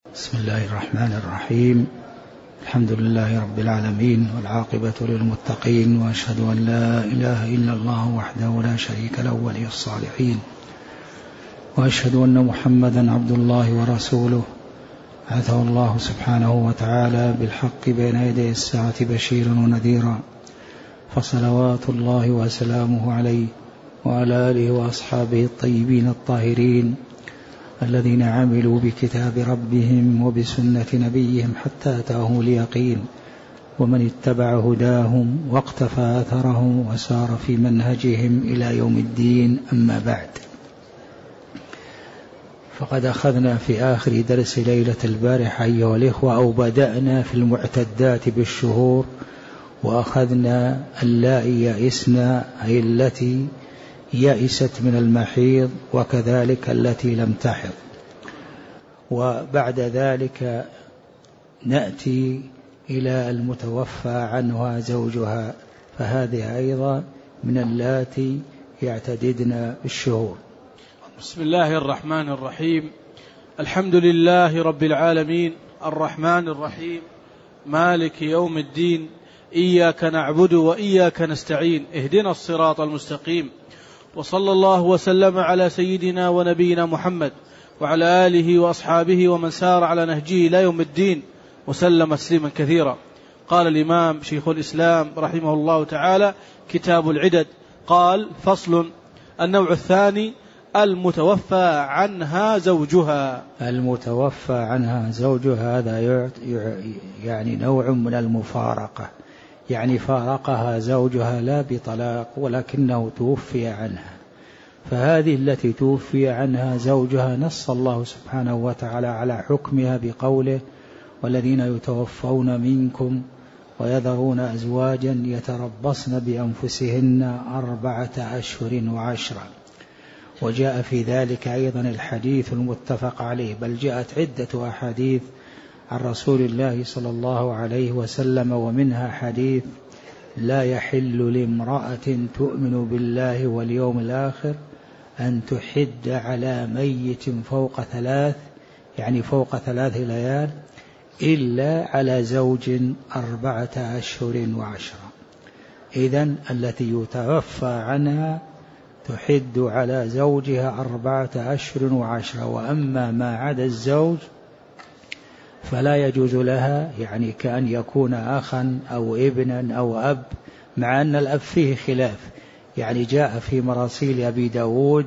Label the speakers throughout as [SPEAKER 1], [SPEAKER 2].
[SPEAKER 1] بسم الله الرحمن الرحيم. الحمد لله رب العالمين، والعاقبة للمتقين، وأشهد أن لا إله إلا الله وحده لا شريك له ولي الصالحين، وأشهد أن محمدا عبد الله ورسوله بعثه الله سبحانه وتعالى بالحق بين يدي الساعة بشيرا ونذيرا، فصلوات الله وسلامه عليه وعلى آله وأصحابه الطيبين الطاهرين الذين عملوا بكتاب ربهم وبسنة نبيهم حتى أتاهم اليقين، ومن اتبع هداهم واقتفى أثرهم وسار في منهجهم إلى يوم الدين. أما بعد، فقد أخذنا في آخر درس ليلة البارحة أيها الإخوة، أو بدأنا في المعتدات بالشهور، وأخذنا اللائي يئسن، أي التي يئست من المحيض، وكذلك التي لم تحض. وبعد ذلك نأتي إلى المتوفى عنها زوجها، فهذه أيضا من اللاتي يعتددن بالشهور.
[SPEAKER 2] بسم الله الرحمن الرحيم. الحمد لله رب العالمين، الرحمن الرحيم، مالك يوم الدين، إياك نعبد وإياك نستعين، اهدنا الصراط المستقيم، وصلى الله وسلم على سيدنا ونبينا محمد وعلى آله وأصحابه ومن سار على نهجه إلى يوم الدين وسلم تسليما كثيرا. قال الإمام شيخ الإسلام رحمه الله تعالى: كتاب العدد. قال: فصل. النوع الثاني المتوفى عنها زوجها.
[SPEAKER 1] المتوفى عنها زوجها هذا يعني نوع من المفارقة، يعني فارقها زوجها لا بطلاق ولكنه توفي عنها، فهذه التي توفي عنها زوجها نص الله سبحانه وتعالى على حكمها بقوله: والذين يتوفون منكم ويذرون أزواجا يتربصن بأنفسهن 4 أشهر وعشرا. وجاء في ذلك أيضا الحديث المتفق عليه، بل جاءت عدة أحاديث عن رسول الله صلى الله عليه وسلم، ومنها حديث: لا يحل لامرأة تؤمن بالله واليوم الآخر أن تحد على ميت فوق 3، يعني فوق 3 ليال، إلا على زوج 4 أشهر وعشرة. إذن التي يتوفى عنها تحد على زوجها 4 أشهر وعشرة. وأما ما عدا الزوج فلا يجوز لها، يعني كأن يكون أخا أو ابنا أو أب، مع أن الأب فيه خلاف، يعني جاء في مراسيل أبي داود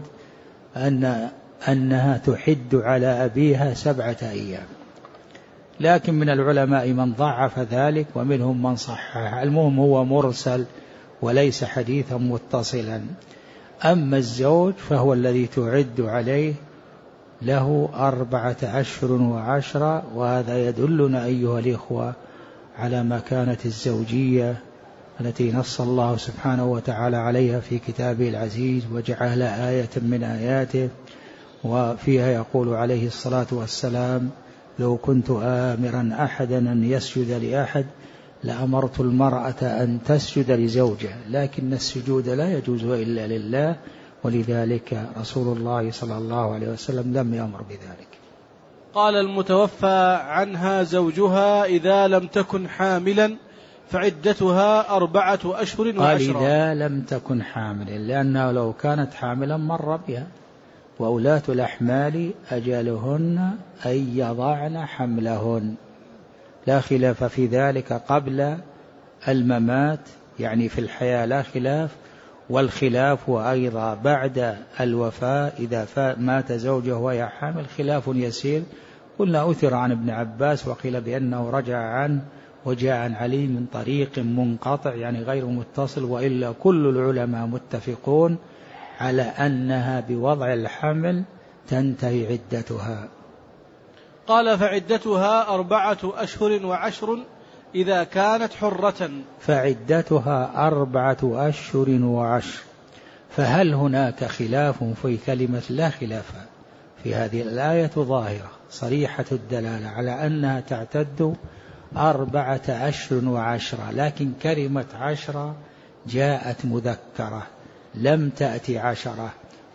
[SPEAKER 1] أنها تحد على أبيها 7 أيام، لكن من العلماء من ضعف ذلك ومنهم من صحح. المهم هو مرسل وليس حديثا متصلا. أما الزوج فهو الذي تعد عليه له 4 أشهر وعشرة، وهذا يدلنا أيها الإخوة على مكانة الزوجية التي نص الله سبحانه وتعالى عليها في كتابه العزيز، وجعلها آية من آياته، وفيها يقول عليه الصلاة والسلام: لو كنت آمرا أحدا أن يسجد لأحد لأمرت المرأة أن تسجد لزوجها، لكن السجود لا يجوز إلا لله، ولذلك رسول الله صلى الله عليه وسلم لم يأمر بذلك.
[SPEAKER 2] قال: المتوفى عنها زوجها إذا لم تكن حاملا فعدتها 4 أشهر وعشرة.
[SPEAKER 1] قال إذا لم تكن حاملا، لأنه لو كانت حاملا مر بها، وأولاة الأحمال أجلهن أن يضعن حملهن، لا خلاف في ذلك قبل الممات، يعني في الحياة لا خلاف، والخلاف أيضا بعد الوفاة إذا مات زوجه وهي حامل خلاف يسير. قلنا أثر عن ابن عباس وقيل بأنه رجع عنه، وجاء عن علي من طريق منقطع يعني غير متصل، وإلا كل العلماء متفقون على أنها بوضع الحمل تنتهي عدتها.
[SPEAKER 2] قال: فعدتها 4 أشهر وعشر إذا كانت حرة.
[SPEAKER 1] فعدتها 4 أشهر وعشر. فهل هناك خلاف في كلمة؟ لا خلاف في هذه الآية، ظاهرة صريحة الدلالة على أنها تعتد 4 أشهر وعشرة، لكن كلمة 10 جاءت مذكرة لم تأتي 10،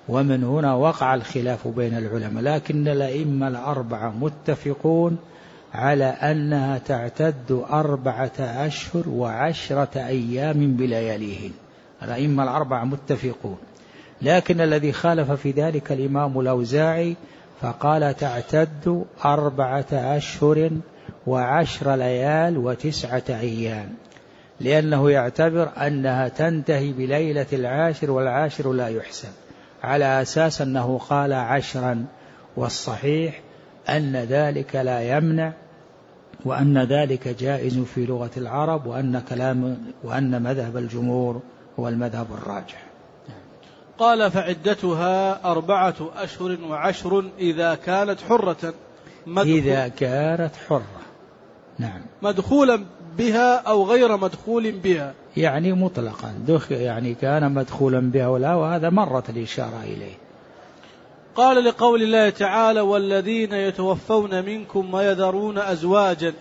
[SPEAKER 1] ومن هنا وقع الخلاف بين العلماء، لكن الأئمة الأربعة متفقون على أنها تعتد 4 أشهر و10 أيام بلياليهن. الأئمة الأربعة متفقون، لكن الذي خالف في ذلك الإمام الأوزاعي فقال تعتد 4 أشهر و10 ليال و9 أيام، لأنه يعتبر أنها تنتهي بليلة العاشر، والعاشر لا يحسب، على أساس أنه قال 10. والصحيح أن ذلك لا يمنع، وأن ذلك جائز في لغة العرب، وأن مذهب الجمهور هو المذهب الراجح.
[SPEAKER 2] قال فعدتها 4 أشهر و10 إذا كانت حرة.
[SPEAKER 1] إذا كانت حرة، نعم،
[SPEAKER 2] مدخولا بها أو غير مدخول بها،
[SPEAKER 1] يعني مطلقا يعني كان مدخولا بها ولا، وهذا مرت الإشارة إليه.
[SPEAKER 2] قال لقول الله تعالى والذين يتوفون منكم ويذرون أزواجا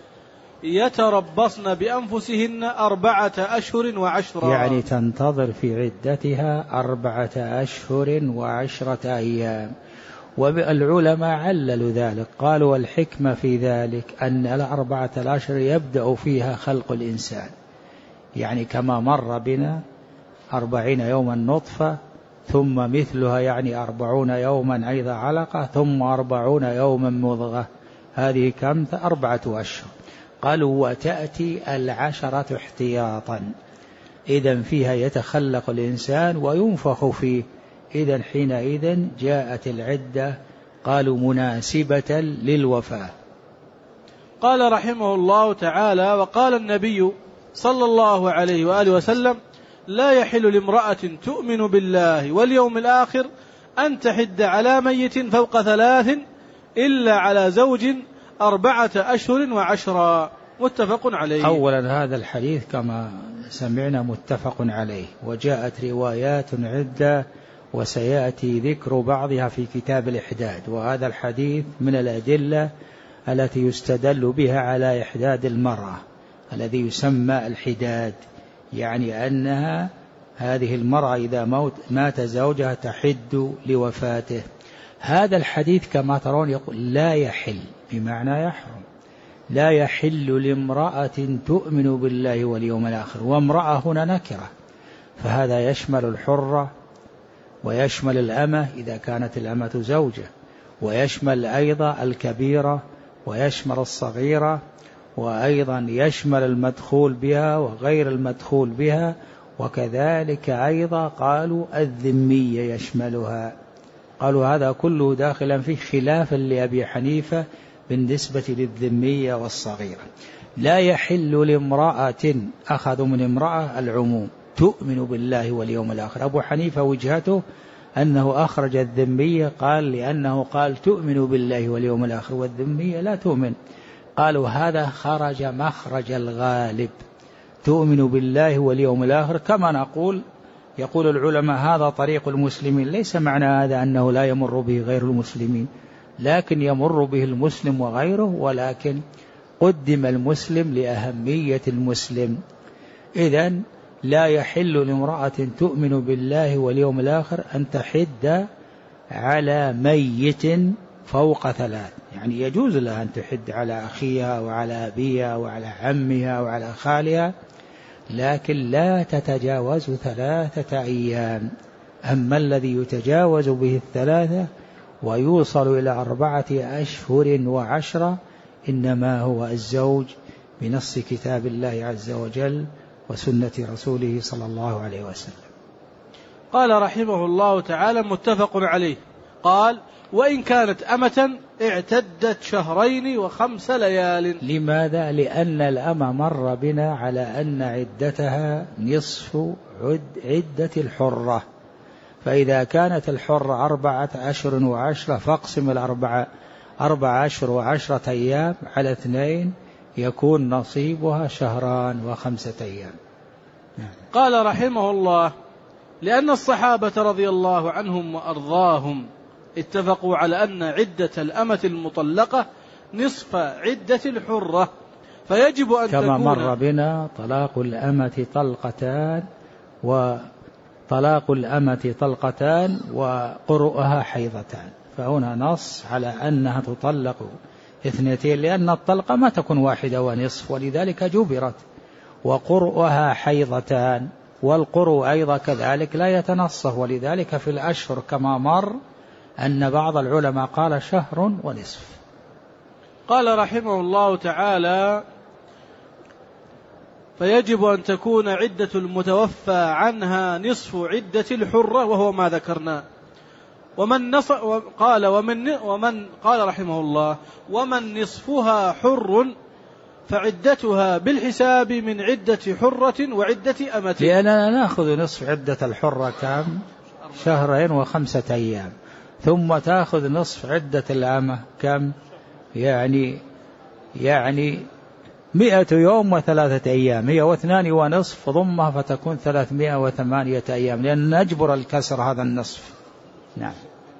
[SPEAKER 2] يتربصن بأنفسهن 4 أشهر و10،
[SPEAKER 1] يعني تنتظر في عدتها 4 أشهر و10 أيام. والعلماء عللوا ذلك، قالوا والحكمة في ذلك أن 4 أشهر يبدأ فيها خلق الإنسان، يعني كما مر بنا 40 يوما نطفة، ثم مثلها يعني 40 يوما أيضا علقة، ثم 40 يوما مضغة، هذه كم؟ 4 أشهر. قالوا وتأتي 10 احتياطا، إذن فيها يتخلق الإنسان وينفخ فيه، إذن حينئذ جاءت العدة قالوا مناسبة للوفاة.
[SPEAKER 2] قال رحمه الله تعالى وقال النبي صلى الله عليه وآله وسلم لا يحل لامرأة تؤمن بالله واليوم الآخر أن تحد على ميت فوق 3 إلا على زوج 4 أشهر و10، متفق عليه.
[SPEAKER 1] أولا هذا الحديث كما سمعنا متفق عليه، وجاءت روايات عدة وسيأتي ذكر بعضها في كتاب الإحداد، وهذا الحديث من الأدلة التي يستدل بها على إحداد المرأة الذي يسمى الحداد، يعني أنها هذه المرأة إذا مات زوجها تحد لوفاته. هذا الحديث كما ترون يقول لا يحل، بمعنى يحرم، لا يحل لامرأة تؤمن بالله واليوم الآخر، وامرأة هنا نكرة، فهذا يشمل الحرة ويشمل الأمة إذا كانت الأمة زوجة، ويشمل أيضا الكبيرة ويشمل الصغيرة، وأيضا يشمل المدخول بها وغير المدخول بها، وكذلك أيضا قالوا الذمية يشملها. قالوا هذا كله داخلا في خلافا لأبي حنيفة بالنسبة للذمية والصغيرة. لا يحل لامرأة، أخذوا من امرأة العموم، تؤمن بالله واليوم الآخر. أبو حنيفة وجهته أنه أخرج الذمية، قال لأنه قال تؤمن بالله واليوم الآخر والذمية لا تؤمن، قالوا هذا خرج مخرج الغالب، تؤمن بالله واليوم الآخر. كما نقول يقول العلماء هذا طريق المسلمين، ليس معنى هذا أنه لا يمر به غير المسلمين، لكن يمر به المسلم وغيره، ولكن قدم المسلم لأهمية المسلم. إذن لا يحل لامرأة تؤمن بالله واليوم الآخر أن تحد على ميت فوق 3، يعني يجوز لها أن تحد على أخيها وعلى أبيها وعلى عمها وعلى خالها، لكن لا تتجاوز 3 أيام. أما الذي يتجاوز به 3 ويوصل إلى 4 أشهر و10 إنما هو الزوج بنص كتاب الله عز وجل وسنة رسوله صلى الله عليه وسلم.
[SPEAKER 2] قال رحمه الله تعالى متفق عليه. قال وإن كانت أمة اعتدت 2 و5 ليال. لماذا؟
[SPEAKER 1] لأن الأمة مر بنا على أن عدتها نصف عدة الحرة، فإذا كانت الحرة 4 أشهر و10 فاقسم 4 أشهر و10 أيام على 2 يكون نصيبها 2 و5 أيام.
[SPEAKER 2] قال رحمه الله لأن الصحابة رضي الله عنهم وأرضاهم اتفقوا على أن عدة الأمة المطلقة نصف عدة الحرة، فيجب أن
[SPEAKER 1] كما
[SPEAKER 2] تكون
[SPEAKER 1] مر بنا طلاق الأمة طلقتان طلاق الأمة طلقتان وقرؤها حيضتان، فهنا نص على أنها تطلق 2، لأن الطلقة ما تكون 1.5 ولذلك جبرت، وقرؤها حيضتان، والقرء أيضا كذلك لا يتنصف، ولذلك في الأشهر كما مر أن بعض العلماء قال 1.5 شهر.
[SPEAKER 2] قال رحمه الله تعالى: فيجب أن تكون عدة المتوفى عنها نصف عدة الحرة، وهو ما ذكرنا. قال رحمه الله: ومن نصفها حر فعدتها بالحساب من عدة حرة وعدة أمة.
[SPEAKER 1] لأننا نأخذ نصف عدة الحرة كم؟ 2 و5 أيام، ثم تأخذ نصف عدة الأمة كم؟ يعني 100 يوم و3 أيام، 102.5 ضمها فتكون 308 أيام، لأن نجبر الكسر هذا النصف. نعم.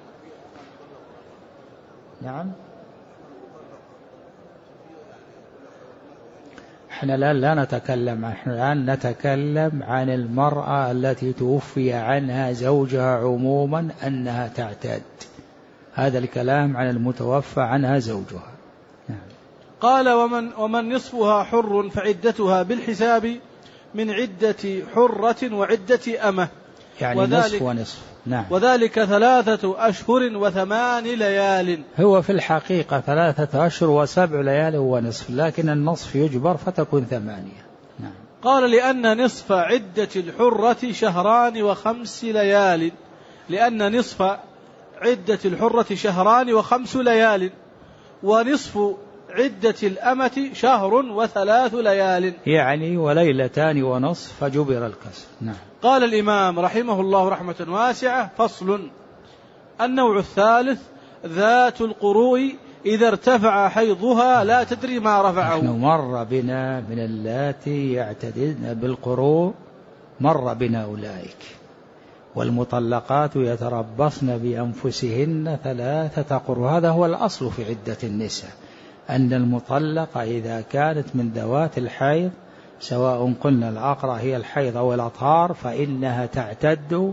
[SPEAKER 1] احنا الآن لا نتكلم، احنا الآن نتكلم عن المرأة التي توفي عنها زوجها عموما أنها تعتد، هذا الكلام عن المتوفى عنها زوجها. نعم.
[SPEAKER 2] قال: ومن نصفها حر فعدتها بالحساب من عدة حرة وعدة أمة،
[SPEAKER 1] يعني نصف ونصف. نعم.
[SPEAKER 2] وذلك 3 أشهر و8 ليال.
[SPEAKER 1] هو في الحقيقة 3 أشهر و7 ليال ونصف، لكن النصف يجبر فتكون 8. نعم.
[SPEAKER 2] قال: لأن نصف عدة الحرة 2 شهر و5 ليال، لأن نصف عدة الحرة 2 شهر و5 ليال، ونصف عدة الأمة 1 شهر و3 ليال،
[SPEAKER 1] يعني وليلتان ونصف، فجبر الكسر. نعم.
[SPEAKER 2] قال الإمام رحمه الله رحمة واسعة: فصل. النوع الثالث ذات القروء إذا ارتفع حيضها لا تدري ما رفعه.
[SPEAKER 1] نحن مر بنا من اللاتي يعتدن بالقروء، مر بنا أولئك، والمطلقات يتربصن بأنفسهن 3 قروء. هذا هو الأصل في عدة النساء، أن المطلقة إذا كانت من ذوات الحيض، سواء قلنا العقرة هي الحيض أو الأطهار، فإنها تعتد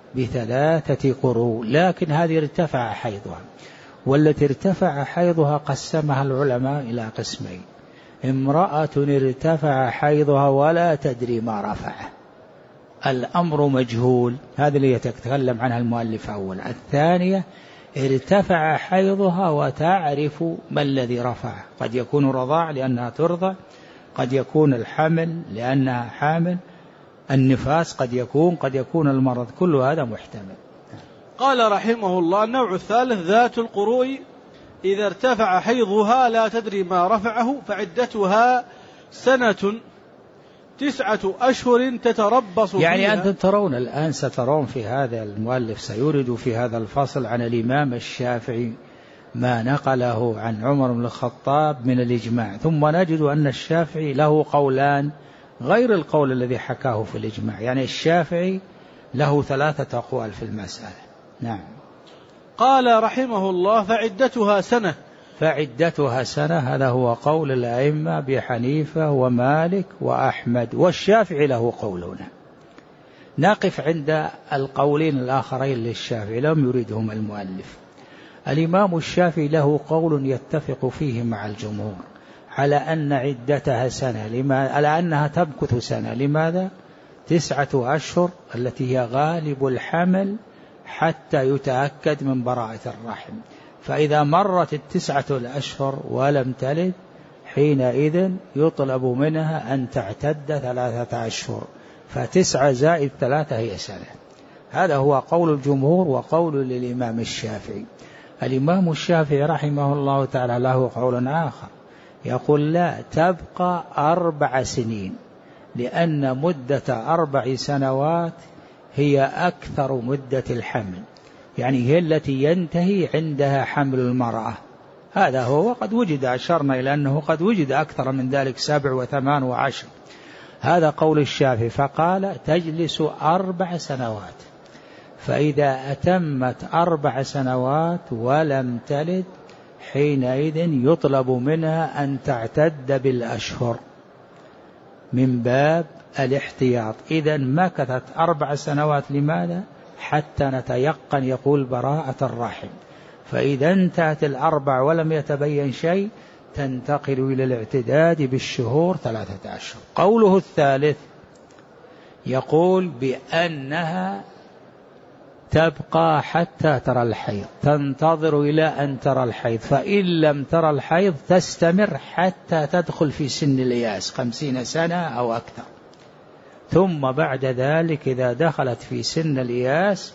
[SPEAKER 1] ب3 قروء. لكن هذه ارتفع حيضها، والتي ارتفع حيضها قسمها العلماء إلى قسمين: امرأة ارتفع حيضها ولا تدري ما رفعه، الأمر مجهول، هذا اللي يتكلم عنها المؤلف أولا. الثانية ارتفع حيضها وتعرف ما الذي رفعه، قد يكون رضاع لأنها ترضع، قد يكون الحمل لأنها حامل، النفاس قد يكون المرض، كل هذا محتمل.
[SPEAKER 2] قال رحمه الله: النوع الثالث ذات القروء إذا ارتفع حيضها لا تدري ما رفعه، فعدتها 1 9 أشهر تتربص فيها.
[SPEAKER 1] يعني أنتم ترون الآن، سترون في هذا المؤلف سيورد في هذا الفصل عن الإمام الشافعي ما نقله عن عمر بن الخطاب من الإجماع، ثم نجد أن الشافعي له قولان غير القول الذي حكاه في الإجماع، يعني الشافعي له 3 أقوال في المسألة. نعم.
[SPEAKER 2] قال رحمه الله: فعدتها 1.
[SPEAKER 1] فعدتها 1، هذا هو قول الأئمة أبي حنيفة ومالك وأحمد، والشافعي له قولنا. نقف عند القولين الآخرين للشافعي لم يريدهم المؤلف. الإمام الشافعي له قول يتفق فيه مع الجمهور على أن عدتها 1، على أنها تمكث 1. لماذا؟ 9 أشهر التي هي غالب الحمل حتى يتأكد من براءة الرحم، فإذا مرت 9 أشهر ولم تلد حينئذ يطلب منها أن تعتد 3 أشهر، ف9 زائد 3 هي 1. هذا هو قول الجمهور وقول للإمام الشافعي. الإمام الشافعي رحمه الله تعالى له قول آخر، يقول: لا، تبقى 4 سنين، لأن مدة 4 سنوات هي أكثر مدة الحمل، يعني هي التي ينتهي عندها حمل المرأة. هذا هو، وقد وجد، أشرنا إلى أنه قد وجد أكثر من ذلك 7 و8 و10. هذا قول الشافعي، فقال تجلس 4 سنوات، فإذا أتمت 4 سنوات ولم تلد حينئذ يطلب منها أن تعتد بالأشهر. من باب الاحتياط. إذن مكثت 4 سنوات. لماذا؟ حتى نتيقن يقول براءة الرحم. فإذا انتهت 4 ولم يتبين شيء تنتقل إلى الاعتداد بالشهور 3 أشهر. قوله الثالث يقول بأنها تبقى حتى ترى الحيض، تنتظر إلى أن ترى الحيض، فإن لم ترى الحيض تستمر حتى تدخل في سن الإياس 50 سنة أو أكثر، ثم بعد ذلك إذا دخلت في سن الإياس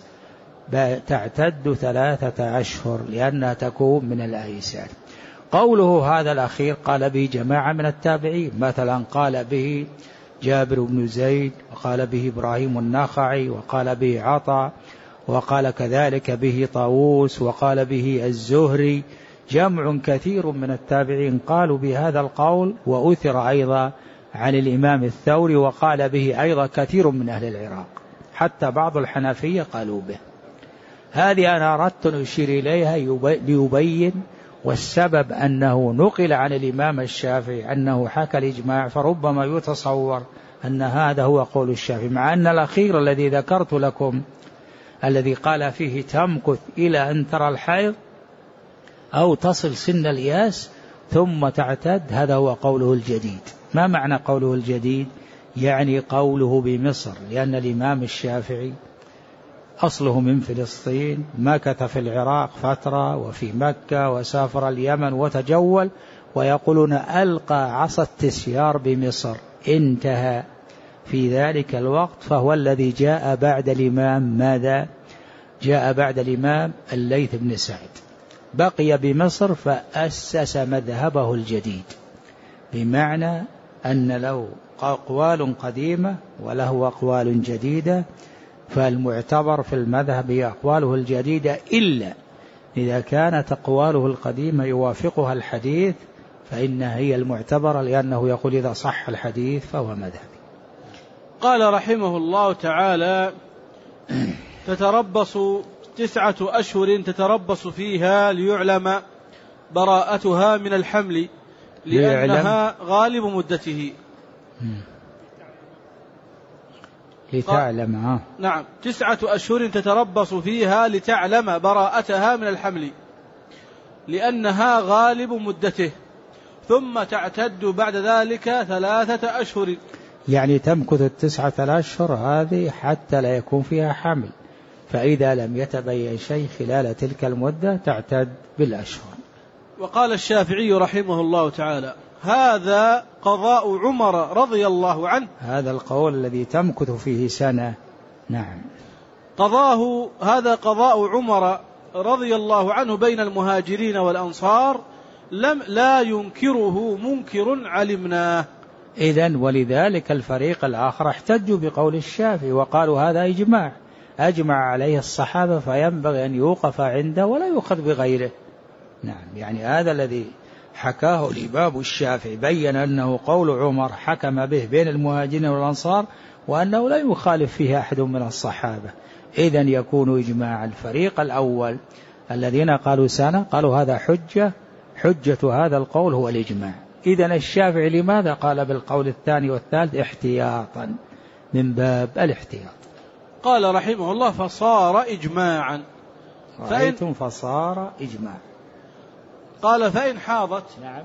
[SPEAKER 1] تعتد 3 أشهر لأنها تكون من الأيسار. قوله هذا الأخير قال به جماعة من التابعين، مثلا قال به جابر بن زيد، وقال به إبراهيم النخعي، وقال به عطاء، وقال كذلك به طاووس، وقال به الزهري. جمع كثير من التابعين قالوا بهذا القول، وأثر أيضا عن الإمام الثوري، وقال به أيضا كثير من أهل العراق، حتى بعض الحنفية قالوا به. هذه أنا أردت أن أشير إليها ليبين، والسبب أنه نقل عن الإمام الشافعي أنه حكى الإجماع، فربما يتصور أن هذا هو قول الشافعي، مع أن الأخير الذي ذكرت لكم الذي قال فيه تمكث إلى أن ترى الحيض أو تصل سن الإياس ثم تعتد، هذا هو قوله الجديد. ما معنى قوله الجديد؟ يعني قوله بمصر، لأن الإمام الشافعي أصله من فلسطين، مكث في العراق فترة وفي مكة، وسافر اليمن وتجول، ويقولون ألقى عصا التسيار بمصر، انتهى في ذلك الوقت، فهو الذي جاء بعد الإمام ماذا؟ جاء بعد الإمام الليث بن سعد، بقي بمصر فأسس مذهبه الجديد، بمعنى أن له أقوال قديمة وله أقوال جديدة، فالمعتبر في المذهب هي أقواله الجديدة، إلا إذا كانت أقواله القديمة يوافقها الحديث فإنها هي المعتبرة، لأنه يقول إذا صح الحديث فهو مذهبي.
[SPEAKER 2] قال رحمه الله تعالى: تتربص 9 أشهر تتربص فيها ليعلم براءتها من الحمل لأنها غالب مدته.
[SPEAKER 1] لتعلم
[SPEAKER 2] نعم، 9 أشهر تتربص فيها لتعلم براءتها من الحمل لأنها غالب مدته، ثم تعتد بعد ذلك 3 أشهر.
[SPEAKER 1] يعني تمكث 9 أشهر هذه حتى لا يكون فيها حمل، فإذا لم يتبين شيء خلال تلك المدة تعتد بالأشهر.
[SPEAKER 2] وقال الشافعي رحمه الله تعالى: هذا قضاء عمر رضي الله عنه.
[SPEAKER 1] هذا القول الذي تمكث فيه سنة. نعم.
[SPEAKER 2] هذا قضاء عمر رضي الله عنه بين المهاجرين والأنصار، لا ينكره منكر علمناه.
[SPEAKER 1] إذن ولذلك الفريق الآخر احتجوا بقول الشافعي وقالوا هذا إجماع أجمع عليه الصحابة، فينبغي أن يوقف عنده ولا يؤخذ بغيره. نعم، يعني هذا الذي حكاه الإمام الشافعي بين أنه قول عمر حكم به بين المهاجرين والأنصار، وأنه لا يخالف فيه أحد من الصحابة. إذن يكون إجماع. الفريق الأول الذين قالوا سنة قالوا هذا حجة هذا القول هو الإجماع. إذن الشافعي لماذا قال بالقول الثاني والثالث؟ احتياطا، من باب الاحتياط.
[SPEAKER 2] قال رحمه الله: فصار إجماعا.
[SPEAKER 1] رأيتم؟ فصار إجماع.
[SPEAKER 2] قال: فإن حاضت.
[SPEAKER 1] نعم،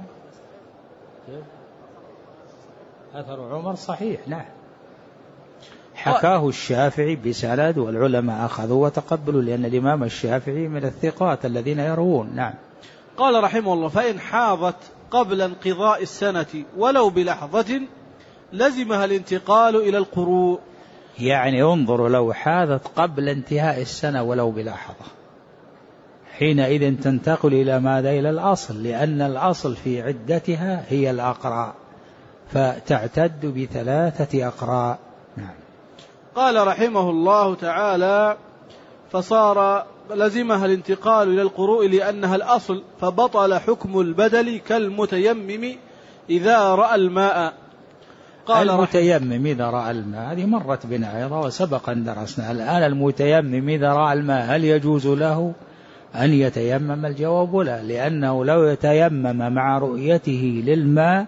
[SPEAKER 1] أثر عمر صحيح. نعم، حكاه الشافعي بسند، والعلماء أخذوا وتقبلوا، لأن الإمام الشافعي من الثقات الذين يروون. نعم.
[SPEAKER 2] قال رحمه الله: فإن حاضت قبل انقضاء السنة ولو بلحظة لزمها الانتقال إلى القروء.
[SPEAKER 1] يعني انظروا، لو حاضت قبل انتهاء السنة ولو بلحظة، حينئذ تنتقل إلى ماذا؟ إلى الأصل، لأن الأصل في عدتها هي الأقراء، فتعتد ب3 أقراء. نعم.
[SPEAKER 2] قال رحمه الله تعالى: فصار لزمها الانتقال إلى القروء لأنها الأصل، فبطل حكم البدل كالمتيمم إذا رأى الماء.
[SPEAKER 1] قال المتيمم إذا رأى الماء هذه مرت بنا أيضا وسبق أن درسنا. الآن المتيمم إذا رأى الماء هل يجوز له أن يتيمم؟ الجواب لا، لأنه لو يتيمم مع رؤيته للماء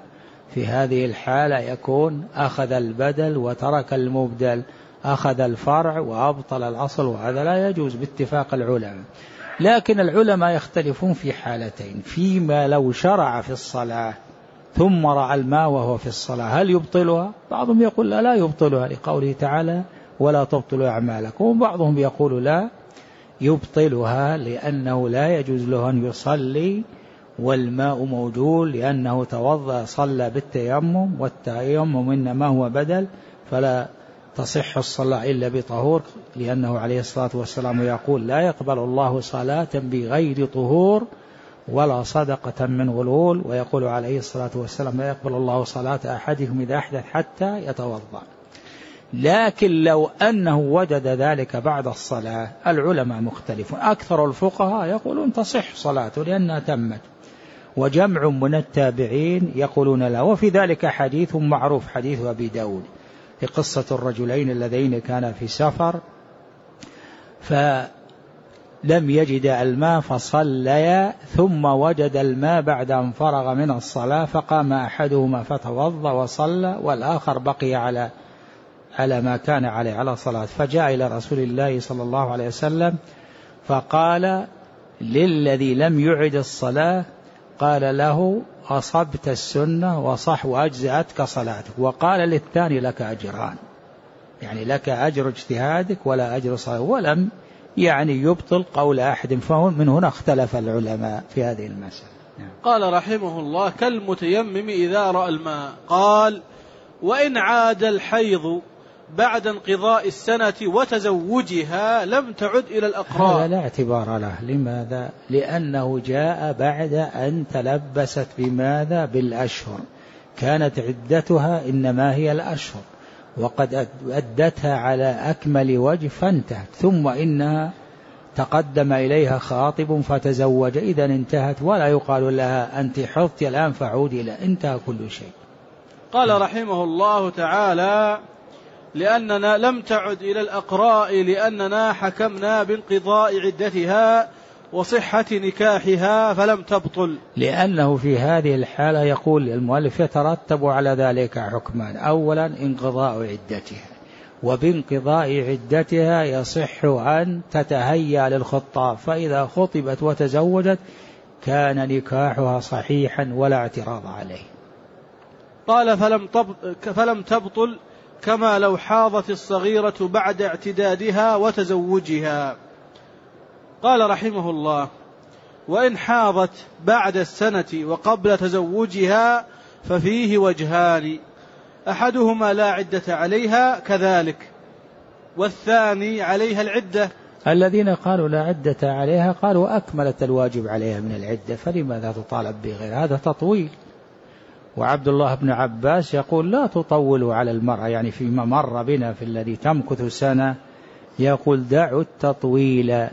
[SPEAKER 1] في هذه الحالة يكون أخذ البدل وترك المبدل، أخذ الفرع وأبطل الأصل، وهذا لا يجوز باتفاق العلماء. لكن العلماء يختلفون في حالتين: فيما لو شرع في الصلاة ثم رأى الماء وهو في الصلاة هل يبطلها؟ بعضهم يقول لا يبطلها لقوله تعالى ولا تبطلوا أعمالكم، وبعضهم يقول لا يبطلها لأنه لا يجوز له أن يصلي والماء موجود، لأنه توضأ صلى بالتيمم، والتيمم إنما هو بدل، فلا تصح الصلاة إلا بطهور، لأنه عليه الصلاة والسلام يقول لا يقبل الله صلاة بغير طهور ولا صدقة من غلول، ويقول عليه الصلاة والسلام لا يقبل الله صلاة أحدكم إذا أحدث حتى يتوضأ. لكن لو أنه وجد ذلك بعد الصلاة العلماء مختلفون، أكثر الفقهاء يقولون تصح صلاته لأنها تمت، وجمع من التابعين يقولون لا. وفي ذلك حديث معروف، حديث أبي داود في قصة الرجلين اللذين كانا في سفر فلم يجد الماء فصليا، ثم وجد الماء بعد أن فرغ من الصلاة، فقام أحدهما فتوضأ وصلى، والآخر بقي على ما كان عليه على صلاة. فجاء إلى رسول الله صلى الله عليه وسلم فقال للذي لم يعد الصلاة، قال له أصبت السنة وصح وأجزأتك صلاتك، وقال للثاني لك أجران، يعني لك أجر اجتهادك ولا أجر صلاة، ولم يعني يبطل قول أحد. فمن هنا اختلف العلماء في هذه المسألة.
[SPEAKER 2] قال رحمه الله: كالمتيمم إذا رأى الماء. قال: وإن عاد الحيض بعد انقضاء السنة وتزوجها لم تعد إلى الأقراء.
[SPEAKER 1] هذا لا اعتبار له. لماذا؟ لأنه جاء بعد أن تلبست بماذا؟ بالأشهر، كانت عدتها إنما هي الأشهر، وقد أدتها على أكمل وجه فانتهت، ثم إنها تقدم إليها خاطب فتزوج، إذا انتهت، ولا يقال لها أنت حضت الآن فعودي، إلى انتهى كل شيء.
[SPEAKER 2] قال رحمه الله تعالى: لأننا لم تعد إلى الأقراء لأننا حكمنا بانقضاء عدتها وصحة نكاحها فلم تبطل.
[SPEAKER 1] لأنه في هذه الحالة يقول المؤلف يترتب على ذلك حكمان: أولا انقضاء عدتها، وبانقضاء عدتها يصح أن تتهيأ للخطاب، فإذا خطبت وتزوجت كان نكاحها صحيحا ولا اعتراض عليه.
[SPEAKER 2] قال: فلم تبطل كما لو حاضت الصغيرة بعد اعتدادها وتزوجها. قال رحمه الله: وإن حاضت بعد السنة وقبل تزوجها ففيه وجهان: أحدهما لا عدة عليها كذلك، والثاني عليها العدة.
[SPEAKER 1] الذين قالوا لا عدة عليها قالوا أكملت الواجب عليها من العدة، فلماذا تطالب بغير هذا؟ تطويل. وعبد الله بن عباس يقول لا تطولوا على المرأة، يعني فيما مر بنا في الذي تمكث سنة يقول دعوا التطويل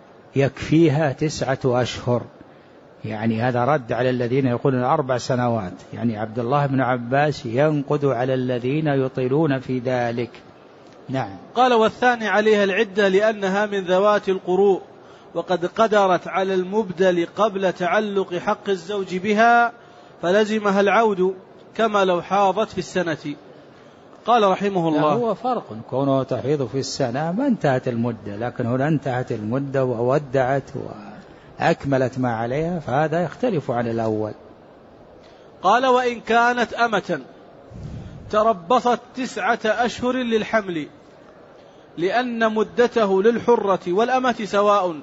[SPEAKER 1] يكفيها 9 أشهر، يعني هذا رد على الذين يقولون 4 سنوات، يعني عبد الله بن عباس ينقد على الذين يطيلون في ذلك. نعم.
[SPEAKER 2] قال: والثاني عليها العدة لأنها من ذوات القروء، وقد قدرت على المبدل قبل تعلق حق الزوج بها فلزمها العود كما لو حاضت في السنة. قال رحمه الله:
[SPEAKER 1] هو فرق، كونه تحيض في السنة ما انتهت المدة، لكن هنا انتهت المدة وودعت وأكملت ما عليها، فهذا يختلف عن الأول.
[SPEAKER 2] قال: وإن كانت أمة تربصت 9 أشهر للحمل، لأن مدته للحرة والأمة سواء،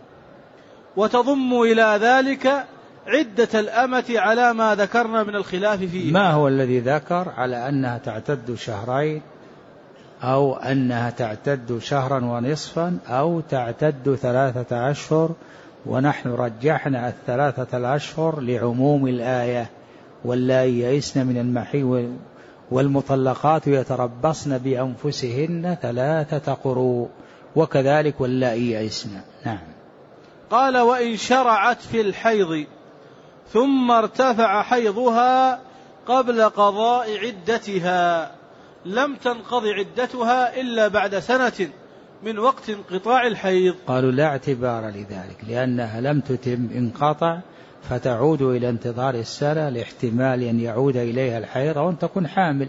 [SPEAKER 2] وتضم إلى ذلك عدة الأمة على ما ذكرنا من الخلاف فيه.
[SPEAKER 1] ما هو الذي ذكر؟ على أنها تعتد شهرين، أو أنها تعتد شهرا ونصفا، أو تعتد 3 أشهر، ونحن رجحنا 3 أشهر لعموم الآية: واللائي يئسن من المحيض والمطلقات يتربصن بأنفسهن 3 قروء، وكذلك واللائي يئسن. نعم.
[SPEAKER 2] قال: وإن شرعت في الحيض ثم ارتفع حيضها قبل قضاء عدتها لم تنقضي عدتها إلا بعد سنة من وقت انقطاع الحيض.
[SPEAKER 1] قالوا لا اعتبار لذلك، لأنها لم تتم، انقطع، فتعود إلى انتظار السنة لاحتمال أن يعود إليها الحيض وأن تكون حامل.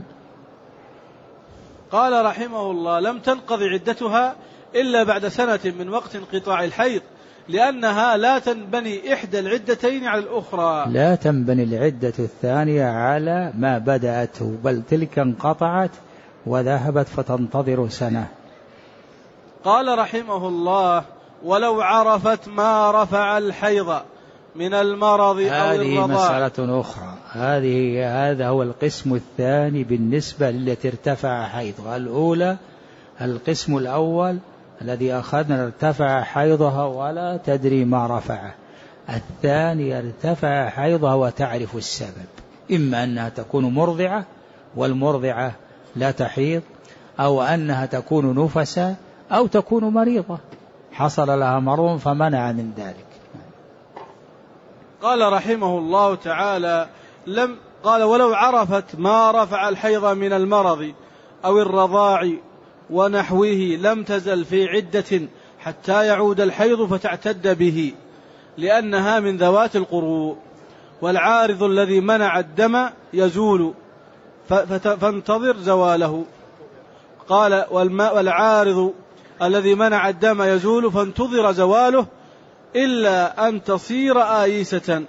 [SPEAKER 2] قال رحمه الله: لم تنقض عدتها إلا بعد سنة من وقت انقطاع الحيض، لأنها لا تنبني إحدى العدتين على الأخرى.
[SPEAKER 1] لا تنبني العدة الثانية على ما بدأته، بل تلك انقطعت وذهبت فتنتظر سنة.
[SPEAKER 2] قال رحمه الله: ولو عرفت ما رفع الحيض من المرض أو الرضاع.
[SPEAKER 1] هذه مسألة أخرى. هذا هو القسم الثاني بالنسبة للتي ارتفع حيضها. الأولى القسم الأول الذي أخذنا ارتفع حيضها ولا تدري ما رفعه. الثاني ارتفع حيضها وتعرف السبب، إما أنها تكون مرضعة والمرضعة لا تحيض، أو أنها تكون نفسا، أو تكون مريضة حصل لها مرض فمنع من ذلك.
[SPEAKER 2] قال رحمه الله تعالى: قال: ولو عرفت ما رفع الحيض من المرض أو الرضاع ونحوه لم تزل في عدة حتى يعود الحيض فتعتد به، لأنها من ذوات القروء. والعارض الذي منع الدم يزول فانتظر زواله. قال: والعارض الذي منع الدم يزول فانتظر زواله إلا أن تصير آيسة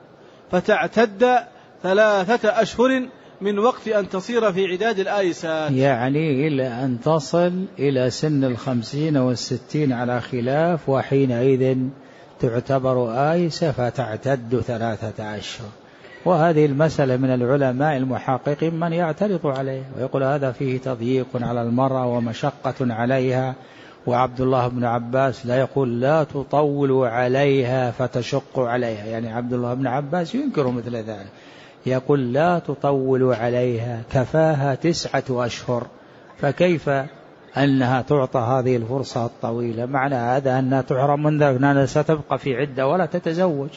[SPEAKER 2] فتعتد 3 أشهر من وقت أن تصير في عداد الآيسات.
[SPEAKER 1] يعني إلى أن تصل إلى سن 50 و60 على خلاف، وحينئذ تعتبر آيسة فتعتد 3 أشهر. وهذه المسألة من العلماء المحققين من يعترض عليه ويقول هذا فيه تضييق على المرأة ومشقة عليها. وعبد الله بن عباس لا يقول لا تطول عليها فتشق عليها، يعني عبد الله بن عباس ينكر مثل ذلك، يقول لا تطول عليها كفاها 9 أشهر، فكيف أنها تعطى هذه الفرصة الطويلة؟ معنى هذا أنها تحرم من ذلك أنها ستبقى في عدة ولا تتزوج.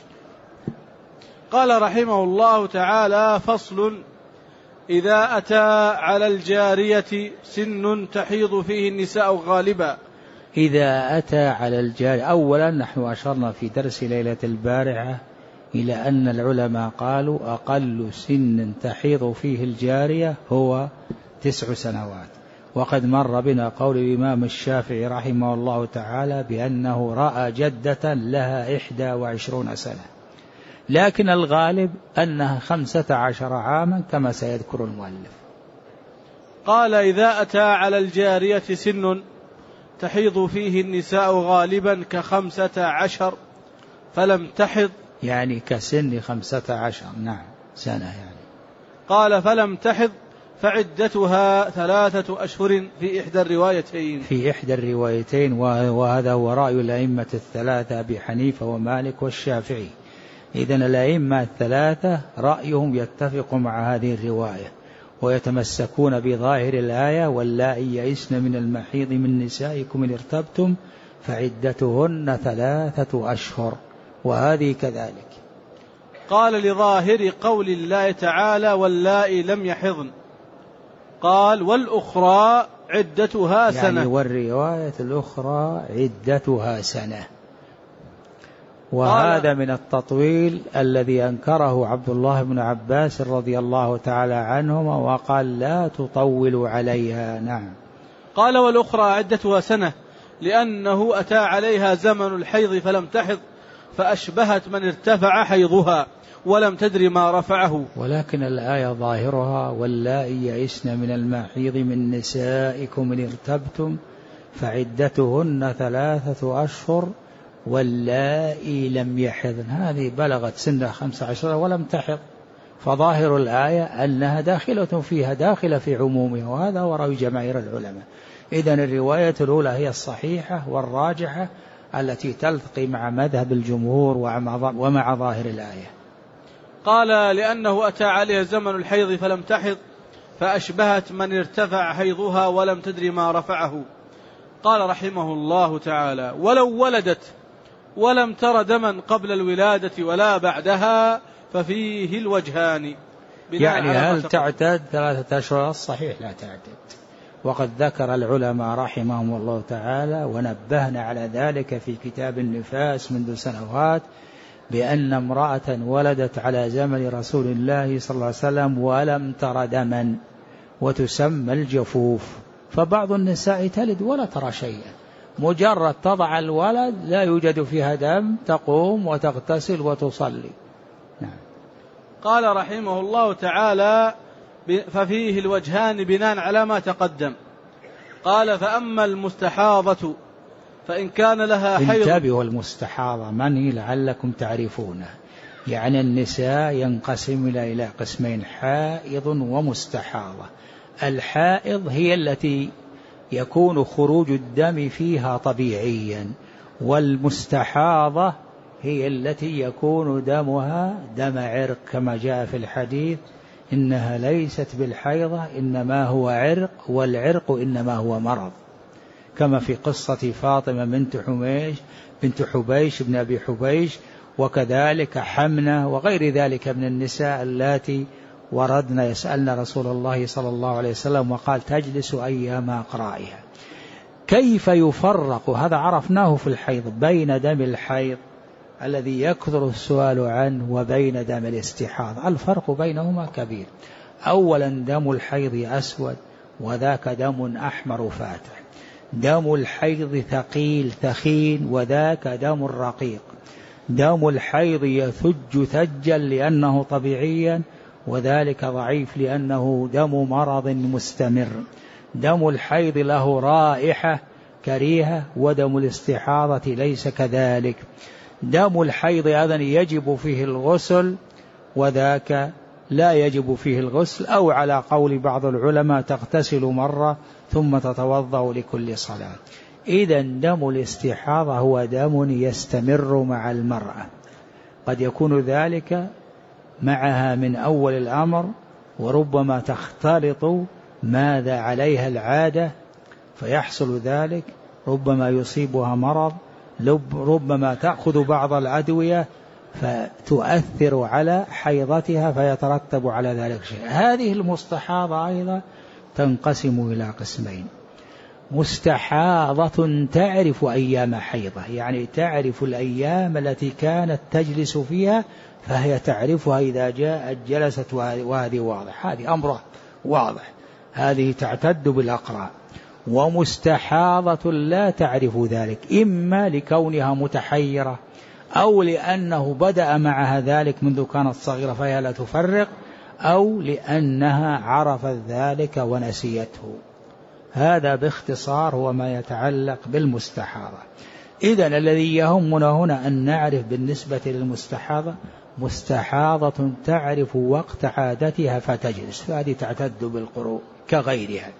[SPEAKER 2] قال رحمه الله تعالى: فصل: إذا أتى على الجارية سن تحيض فيه النساء غالبا.
[SPEAKER 1] إذا أتى على الجارية، أولا نحن أشرنا في درس ليلة البارحة إلى أن العلماء قالوا أقل سن تحيض فيه الجارية هو 9 سنوات، وقد مر بنا قول الإمام الشافعي رحمه الله تعالى بأنه رأى جدة لها 21 سنة، لكن الغالب أنها 15 عاما كما سيذكر المؤلف.
[SPEAKER 2] قال: إذا أتى على الجارية سن تحيض فيه النساء غالبا ك15 فلم تحض،
[SPEAKER 1] يعني كسن 15 نعم سنة يعني.
[SPEAKER 2] قال: فلم تحض فعدتها 3 أشهر في إحدى الروايتين.
[SPEAKER 1] في إحدى الروايتين، وهذا هو رأي الأئمة الثلاثة أبي حنيفة ومالك والشافعي. إذن الأئمة الثلاثة رأيهم يتفق مع هذه الرواية، ويتمسكون بظاهر الآية: واللائي يئسن من المحيض من نسائكم إن ارتبتم فعدتهن 3 أشهر، وهذه كذلك.
[SPEAKER 2] قال: لظاهر قول الله تعالى: واللائي لم يحضن. قال: والأخرى عدتها سنة،
[SPEAKER 1] يعني والرواية الأخرى عدتها سنة. وهذا من التطويل الذي أنكره عبد الله بن عباس رضي الله تعالى عنهما وقال لا تطول عليها. نعم.
[SPEAKER 2] قال: والأخرى عدتها سنة لأنه أتى عليها زمن الحيض فلم تحض فأشبهت من ارتفع حيضها ولم تدري ما رفعه.
[SPEAKER 1] ولكن الآية ظاهرها: واللائي يئسن من المحيض من نسائكم إن ارتبتم فعدتهن 3 أشهر واللائي لم يحضن. هذه بلغت سن 15 ولم تحض، فظاهر الآية أنها داخلة فيها، داخلة في عمومها، وهذا هو رأي جماهير العلماء. إذن الرواية الأولى هي الصحيحة والراجحة التي تلتقي مع مذهب الجمهور ومع ظاهر الآية.
[SPEAKER 2] قال: لأنه أتى عليها زمن الحيض فلم تحض فأشبهت من ارتفع حيضها ولم تدري ما رفعه. قال رحمه الله تعالى: ولو ولدت ولم تر دما قبل الولادة ولا بعدها ففيه الوجهان.
[SPEAKER 1] يعني هل تعتد 3 أشهر؟ الصحيح لا تعتد، وقد ذكر العلماء رحمهم الله تعالى ونبهنا على ذلك في كتاب النفاس منذ سنوات بأن امرأة ولدت على زمن رسول الله صلى الله عليه وسلم ولم تر دما وتسمى الجفوف. فبعض النساء تلد ولا ترى شيئا، مجرد تضع الولد لا يوجد فيها دم تقوم وتغتسل وتصلي. نعم.
[SPEAKER 2] قال رحمه الله تعالى: ففيه الوجهان بناء على ما تقدم. قال: فأما المستحاضة فإن كان لها حيض.
[SPEAKER 1] انتبهوا، المستحاضة من لعلكم تعرفونه، يعني النساء ينقسم إلى قسمين: حائض ومستحاضة. الحائض هي التي يكون خروج الدم فيها طبيعيا، والمستحاضة هي التي يكون دمها دم عرق، كما جاء في الحديث: إنها ليست بالحيضة إنما هو عرق، والعرق إنما هو مرض، كما في قصة فاطمة بنت حبيش بن أبي حبيش، وكذلك حمنة وغير ذلك من النساء اللاتي وردنا يسألن رسول الله صلى الله عليه وسلم وقال: تجلس أيام أقرائها. كيف يفرق، هذا عرفناه في الحيض، بين دم الحيض الذي يكثر السؤال عنه وبين دم الاستحاضة؟ الفرق بينهما كبير. أولا دم الحيض أسود وذاك دم أحمر فاتح. دم الحيض ثقيل ثخين وذاك دم رقيق. دم الحيض يثج ثجا لأنه طبيعيا، وذلك ضعيف لأنه دم مرض مستمر. دم الحيض له رائحة كريهة، ودم الاستحاضة ليس كذلك. دم الحيض أيضا يجب فيه الغسل وذاك لا يجب فيه الغسل، أو على قول بعض العلماء تغتسل مرة ثم تتوضأ لكل صلاة. إذن دم الاستحاضة هو دم يستمر مع المرأة، قد يكون ذلك معها من أول الأمر، وربما تختلط ماذا عليها العادة فيحصل ذلك، ربما يصيبها مرض، ربما تأخذ بعض الأدوية فتؤثر على حيضتها فيترتب على ذلك شيء. هذه المستحاضة أيضا تنقسم إلى قسمين: مستحاضة تعرف أيام حيضة، يعني تعرف الأيام التي كانت تجلس فيها فهي تعرفها إذا جاءت جلست، وهذه واضح، هذه أمره واضح، هذه تعتد بالأقراء. ومستحاضة لا تعرف ذلك، إما لكونها متحيرة أو لأنه بدأ معها ذلك منذ كانت صغيرة فهي لا تفرق، أو لأنها عرفت ذلك ونسيته. هذا باختصار هو ما يتعلق بالمستحاضة. إذن الذي يهمنا هنا أن نعرف بالنسبة للمستحاضة: مستحاضة تعرف وقت عادتها فتجلس، فهذه تعتد بالقروء كغيرها.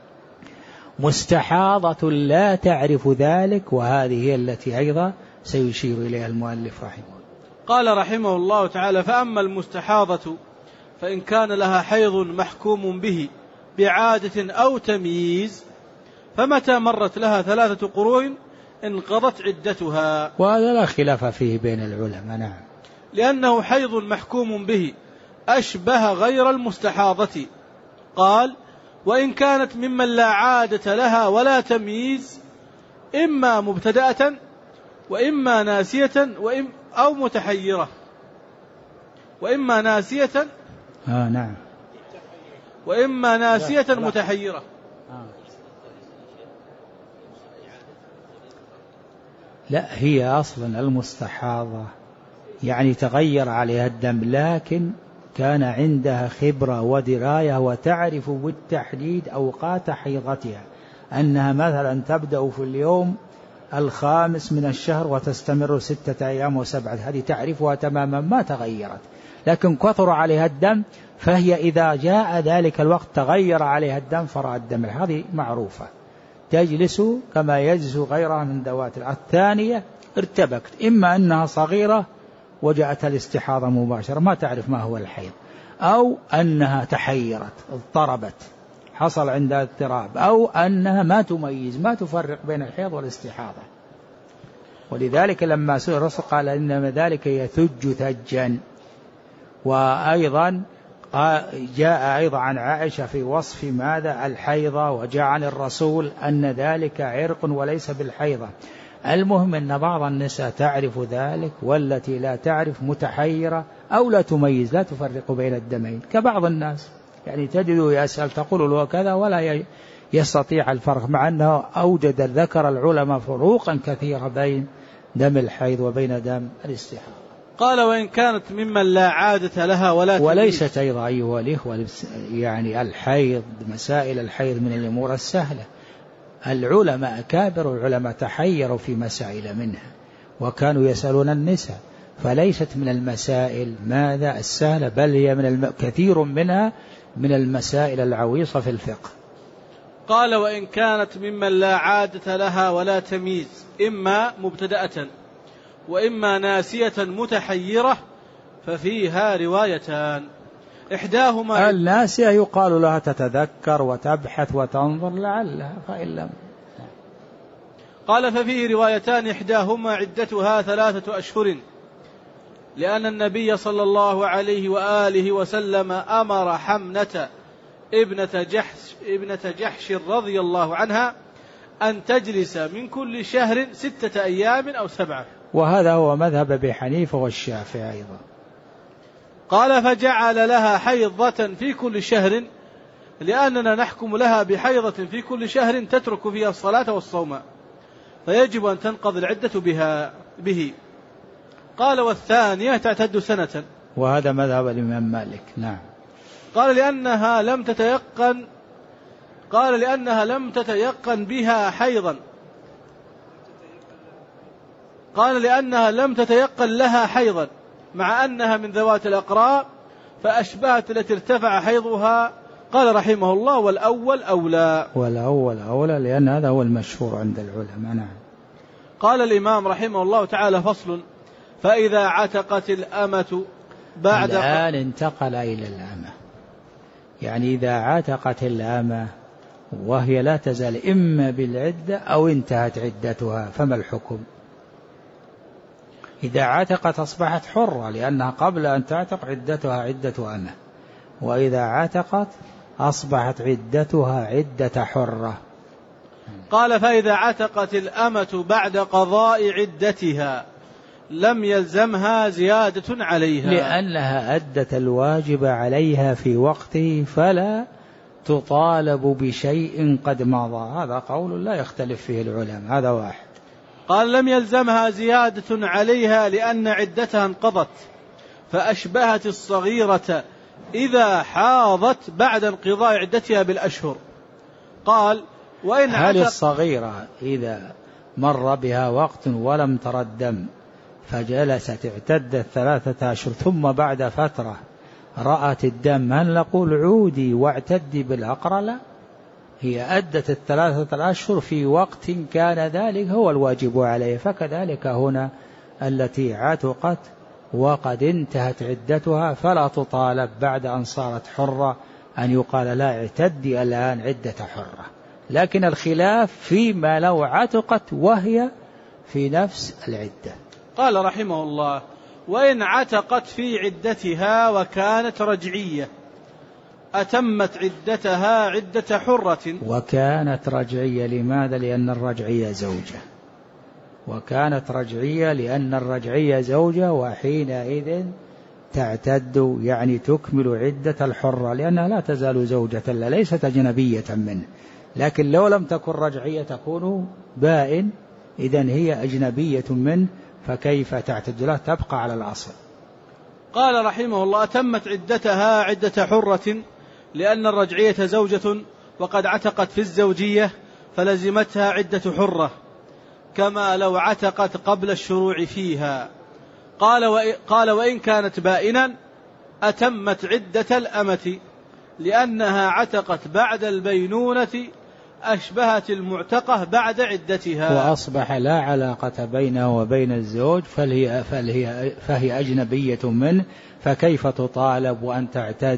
[SPEAKER 1] مستحاضة لا تعرف ذلك، وهذه هي التي أيضا سيشير إليها المؤلف رحمه الله.
[SPEAKER 2] قال رحمه الله تعالى: فأما المستحاضة فإن كان لها حيض محكوم به بعادة أو تمييز، فمتى مرت لها 3 قروء انقضت عدتها.
[SPEAKER 1] وهذا لا خلاف فيه بين العلماء. نعم.
[SPEAKER 2] لأنه حيض محكوم به أشبه غير المستحاضة. قال: وإن كانت ممن لا عادة لها ولا تمييز، إما مبتدأة وإما ناسية أو متحيرة، وإما ناسية
[SPEAKER 1] نعم،
[SPEAKER 2] وإما ناسية متحيرة.
[SPEAKER 1] لا، هي أصلا المستحاضة يعني تغير عليها الدم، لكن كان عندها خبرة ودراية وتعرف بالتحديد أوقات حيضتها، أنها مثلا تبدأ في اليوم 5 من الشهر وتستمر 6 أيام و7، هذه تعرفها تماما ما تغيرت، لكن كثر عليها الدم، فهي إذا جاء ذلك الوقت تغير عليها الدم فرأى الدم، هذه معروفة، تجلس كما يجلس غيرها من ذوات. الثانية ارتبكت، إما أنها صغيرة وجاءت الاستحاضة مباشرة ما تعرف ما هو الحيض، أو أنها تحيرت اضطربت حصل عندها اضطراب، أو أنها ما تميز ما تفرق بين الحيض والاستحاضة. ولذلك لما سئل الرسول قال إنما ذلك يثج ثجا. وأيضا جاء أيضا عن عائشة في وصف ماذا الحيضة، وجاء عن الرسول أن ذلك عرق وليس بالحيضة، المهم أن بعض النساء تعرف ذلك، والتي لا تعرف متحيرة أو لا تميز، لا تفرق بين الدمين كبعض الناس، يعني تجده يسأل تقول له كذا ولا يستطيع الفرق، مع أنه أوجد ذكر العلماء فروقا كثيرة بين دم الحيض وبين دم الاستحاضة.
[SPEAKER 2] قال وإن كانت ممن لا عادة لها ولا تمييز.
[SPEAKER 1] وليست أيضا أيها الإخوة يعني الحيض، مسائل الحيض من الأمور السهلة، العلماء أكابر العلماء تحيروا في مسائل منها وكانوا يسألون النساء، فليست من المسائل ماذا السهلة، بل هي كثير منها من المسائل العويصة في الفقه.
[SPEAKER 2] قال وإن كانت ممن لا عادة لها ولا تمييز، إما مبتدأة وإما ناسية متحيرة، ففيها روايتان، إحداهما
[SPEAKER 1] الناسية يقال لها تتذكر وتبحث وتنظر لعلها، فإن لم.
[SPEAKER 2] قال ففيه روايتان، إحداهما عدتها 3 أشهر، لأن النبي صلى الله عليه وآله وسلم أمر حمنة ابنة جحش رضي الله عنها أن تجلس من كل شهر 6 أيام أو 7.
[SPEAKER 1] وهذا هو مذهب أبي حنيفة والشافعي أيضا.
[SPEAKER 2] قال فجعل لها حيضة في كل شهر، لأننا نحكم لها بحيضة في كل شهر تترك فيها الصلاة والصوم، فيجب أن تنقضي العدة به. قال والثانية تعتد سنة،
[SPEAKER 1] وهذا مذهب الإمام مالك. نعم.
[SPEAKER 2] قال لأنها لم تتيقن بها حيضا، قال لأنها لم تتيقن لها حيضا مع أنها من ذوات الأقراء، فأشبهت التي ارتفع حيضها. قال رحمه الله والأول أولى
[SPEAKER 1] لأن هذا هو المشهور عند العلماء. نعم.
[SPEAKER 2] قال الإمام رحمه الله تعالى فصل: فإذا عتقت الأمة بعد
[SPEAKER 1] الآن انتقل إلى الأمة، يعني إذا عتقت الأمة وهي لا تزال إما بالعدة أو انتهت عدتها، فما الحكم؟ إذا عتقت أصبحت حرة، لأنها قبل أن تعتق عدتها عدة أمة، وإذا عتقت أصبحت عدتها عدة حرة.
[SPEAKER 2] قال فإذا عتقت الأمة بعد قضاء عدتها لم يلزمها زيادة عليها،
[SPEAKER 1] لأنها أدت الواجب عليها في وقته، فلا تطالب بشيء قد مضى. هذا قول لا يختلف فيه العلماء، هذا واحد.
[SPEAKER 2] قال لم يلزمها زيادة عليها لأن عدتها انقضت، فأشبهت الصغيرة إذا حاضت بعد انقضاء عدتها بالأشهر. قال وإن
[SPEAKER 1] هل الصغيرة إذا مر بها وقت ولم تر الدم فجلست اعتدت 3 أشهر ثم بعد فترة رأت الدم، هل نقول عودي واعتدي بالأقرى؟ لا، هي أدت 3 أشهر في وقت كان ذلك هو الواجب عليه. فكذلك هنا التي عتقت وقد انتهت عدتها فلا تطالب بعد أن صارت حرة أن يقال لا اعتدي الآن عدة حرة، لكن الخلاف فيما لو عتقت وهي في نفس العدة.
[SPEAKER 2] قال رحمه الله وإن عتقت في عدتها وكانت رجعية أتمت عدتها عدة حرة.
[SPEAKER 1] وكانت رجعية لماذا؟ لأن الرجعية زوجة، وكانت رجعية لأن الرجعية زوجة، وحينئذ تعتد يعني تكمل عدة الحرة، لأنها لا تزال زوجة ليست أجنبية منه. لكن لو لم تكن رجعية تكون بائن، إذن هي أجنبية منه، فكيف تعتد؟ لا تبقى على الأصل.
[SPEAKER 2] قال رحمه الله أتمت عدتها عدة حرة لأن الرجعية زوجة وقد عتقت في الزوجية فلزمتها عدة حرة كما لو عتقت قبل الشروع فيها. قال وإن كانت بائنا أتمت عدة الأمة لأنها عتقت بعد البينونة أشبهت المعتقة بعد عدتها،
[SPEAKER 1] وأصبح لا علاقة بينه وبين الزوج، فهي أجنبية منه، فكيف تطالب وأن تعتد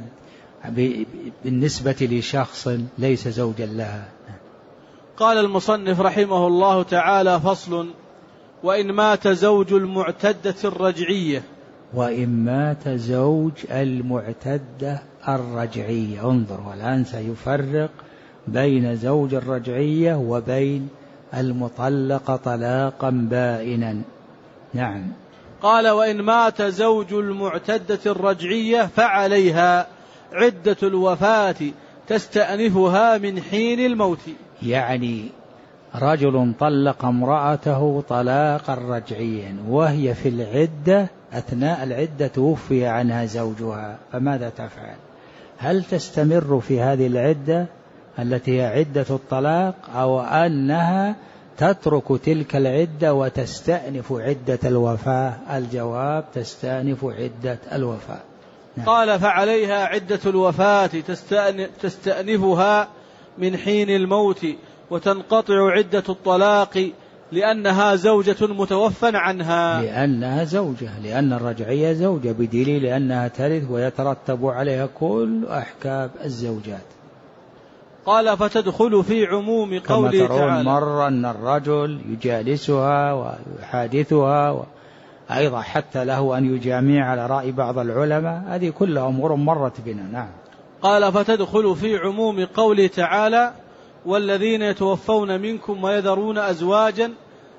[SPEAKER 1] بالنسبة لشخص ليس زوجا لها؟
[SPEAKER 2] قال المصنف رحمه الله تعالى فصل: وإن مات زوج المعتدة الرجعية.
[SPEAKER 1] وإن مات زوج المعتدة الرجعية، انظر والآن سيفرق بين زوج الرجعية وبين المطلق طلاقا بائنا. نعم.
[SPEAKER 2] قال: وإن مات زوج المعتدة الرجعية فعليها عدة الوفاة تستأنفها من حين الموت.
[SPEAKER 1] يعني رجل طلق امرأته طلاقا رجعيا وهي في العدة، أثناء العدة توفي عنها زوجها، فماذا تفعل؟ هل تستمر في هذه العدة التي هي عدة الطلاق، أو أنها تترك تلك العدة وتستأنف عدة الوفاة؟ الجواب: تستأنف عدة الوفاة.
[SPEAKER 2] نعم. قال: فعليها عدة الوفاة تستأنفها من حين الموت وتنقطع عدة الطلاق لأنها زوجة متوفى عنها.
[SPEAKER 1] لأنها زوجة، لأن الرجعية زوجة، بدليل أنها ترث ويترتب عليها كل أحكام الزوجات.
[SPEAKER 2] قال: فتدخل في عموم قوله تعالى.
[SPEAKER 1] كما ترون مرة أن الرجل يجالسها ويحادثها، أيضا حتى له أن يجامع على رأي بعض العلماء، هذه كلها أمور مرت بنا. نعم.
[SPEAKER 2] قال: فتدخل في عموم قوله تعالى: والذين يتوفون منكم ويذرون أزواجا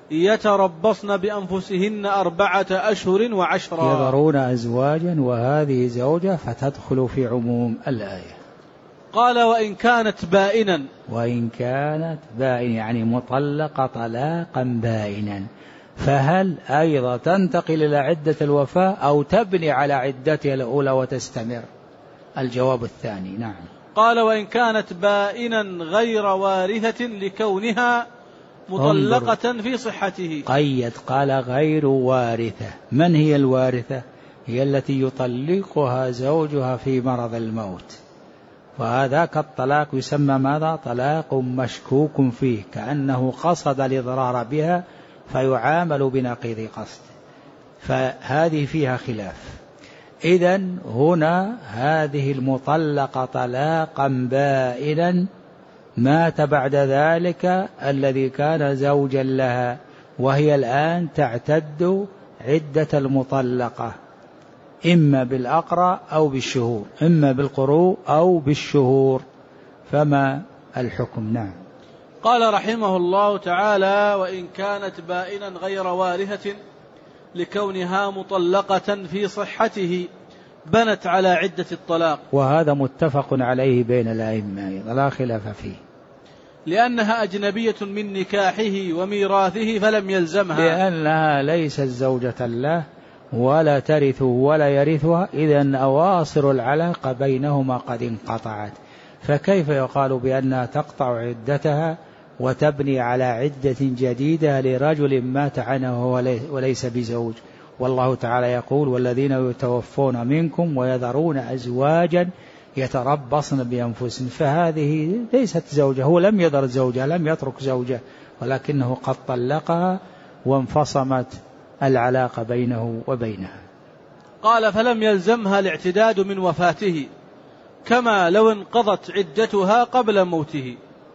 [SPEAKER 2] يتربصن بأنفسهن 4 أشهر وعشرا.
[SPEAKER 1] يذرون أزواجا وهذه زوجة، فتدخل في عموم الآية.
[SPEAKER 2] قال: وإن كانت بائنا.
[SPEAKER 1] وإن كانت بائنا يعني مطلقة طلاقا بائنا، فهل أيضا تنتقل إلى عدة الوفاة أو تبني على عدتها الأولى وتستمر؟ الجواب الثاني. نعم.
[SPEAKER 2] قال: وإن كانت بائنا غير وارثة لكونها مطلقة في صحته.
[SPEAKER 1] قيد، قال غير وارثة. من هي الوارثة؟ هي التي يطلقها زوجها في مرض الموت، وهذاك الطلاق يسمى ماذا؟ طلاق مشكوك فيه، كأنه قصد الإضرار بها فيعامل بنقيض قصد، فهذه فيها خلاف. إذن هنا هذه المطلقة طلاقا بائنا مات بعد ذلك الذي كان زوجا لها، وهي الآن تعتد عدة المطلقة إما بالأقرى أو بالشهور، إما بالقروء أو بالشهور، فما الحكم؟ نعم.
[SPEAKER 2] قال رحمه الله تعالى: وإن كانت بائنا غير وارثة لكونها مطلقة في صحته بنت على عدة الطلاق.
[SPEAKER 1] وهذا متفق عليه بين الأئمة لا خلاف فيه،
[SPEAKER 2] لأنها أجنبية من نكاحه وميراثه فلم يلزمها،
[SPEAKER 1] لأنها ليست زوجة له ولا ترث ولا يرثها، إذن أواصر العلاقة بينهما قد انقطعت، فكيف يقال بأنها تقطع عدتها وتبني على عدة جديدة لرجل مات عنه وليس بزوج؟ والله تعالى يقول: والذين يتوفون منكم ويذرون أزواجا يتربصن بأنفسهن، فهذه ليست زوجة، هو لم يذر زوجة، لم يترك زوجة، ولكنه قد طلقها وانفصمت العلاقة بينه وبينها.
[SPEAKER 2] قال: فلم يلزمها الاعتداد من وفاته كما لو انقضت عدتها قبل موته.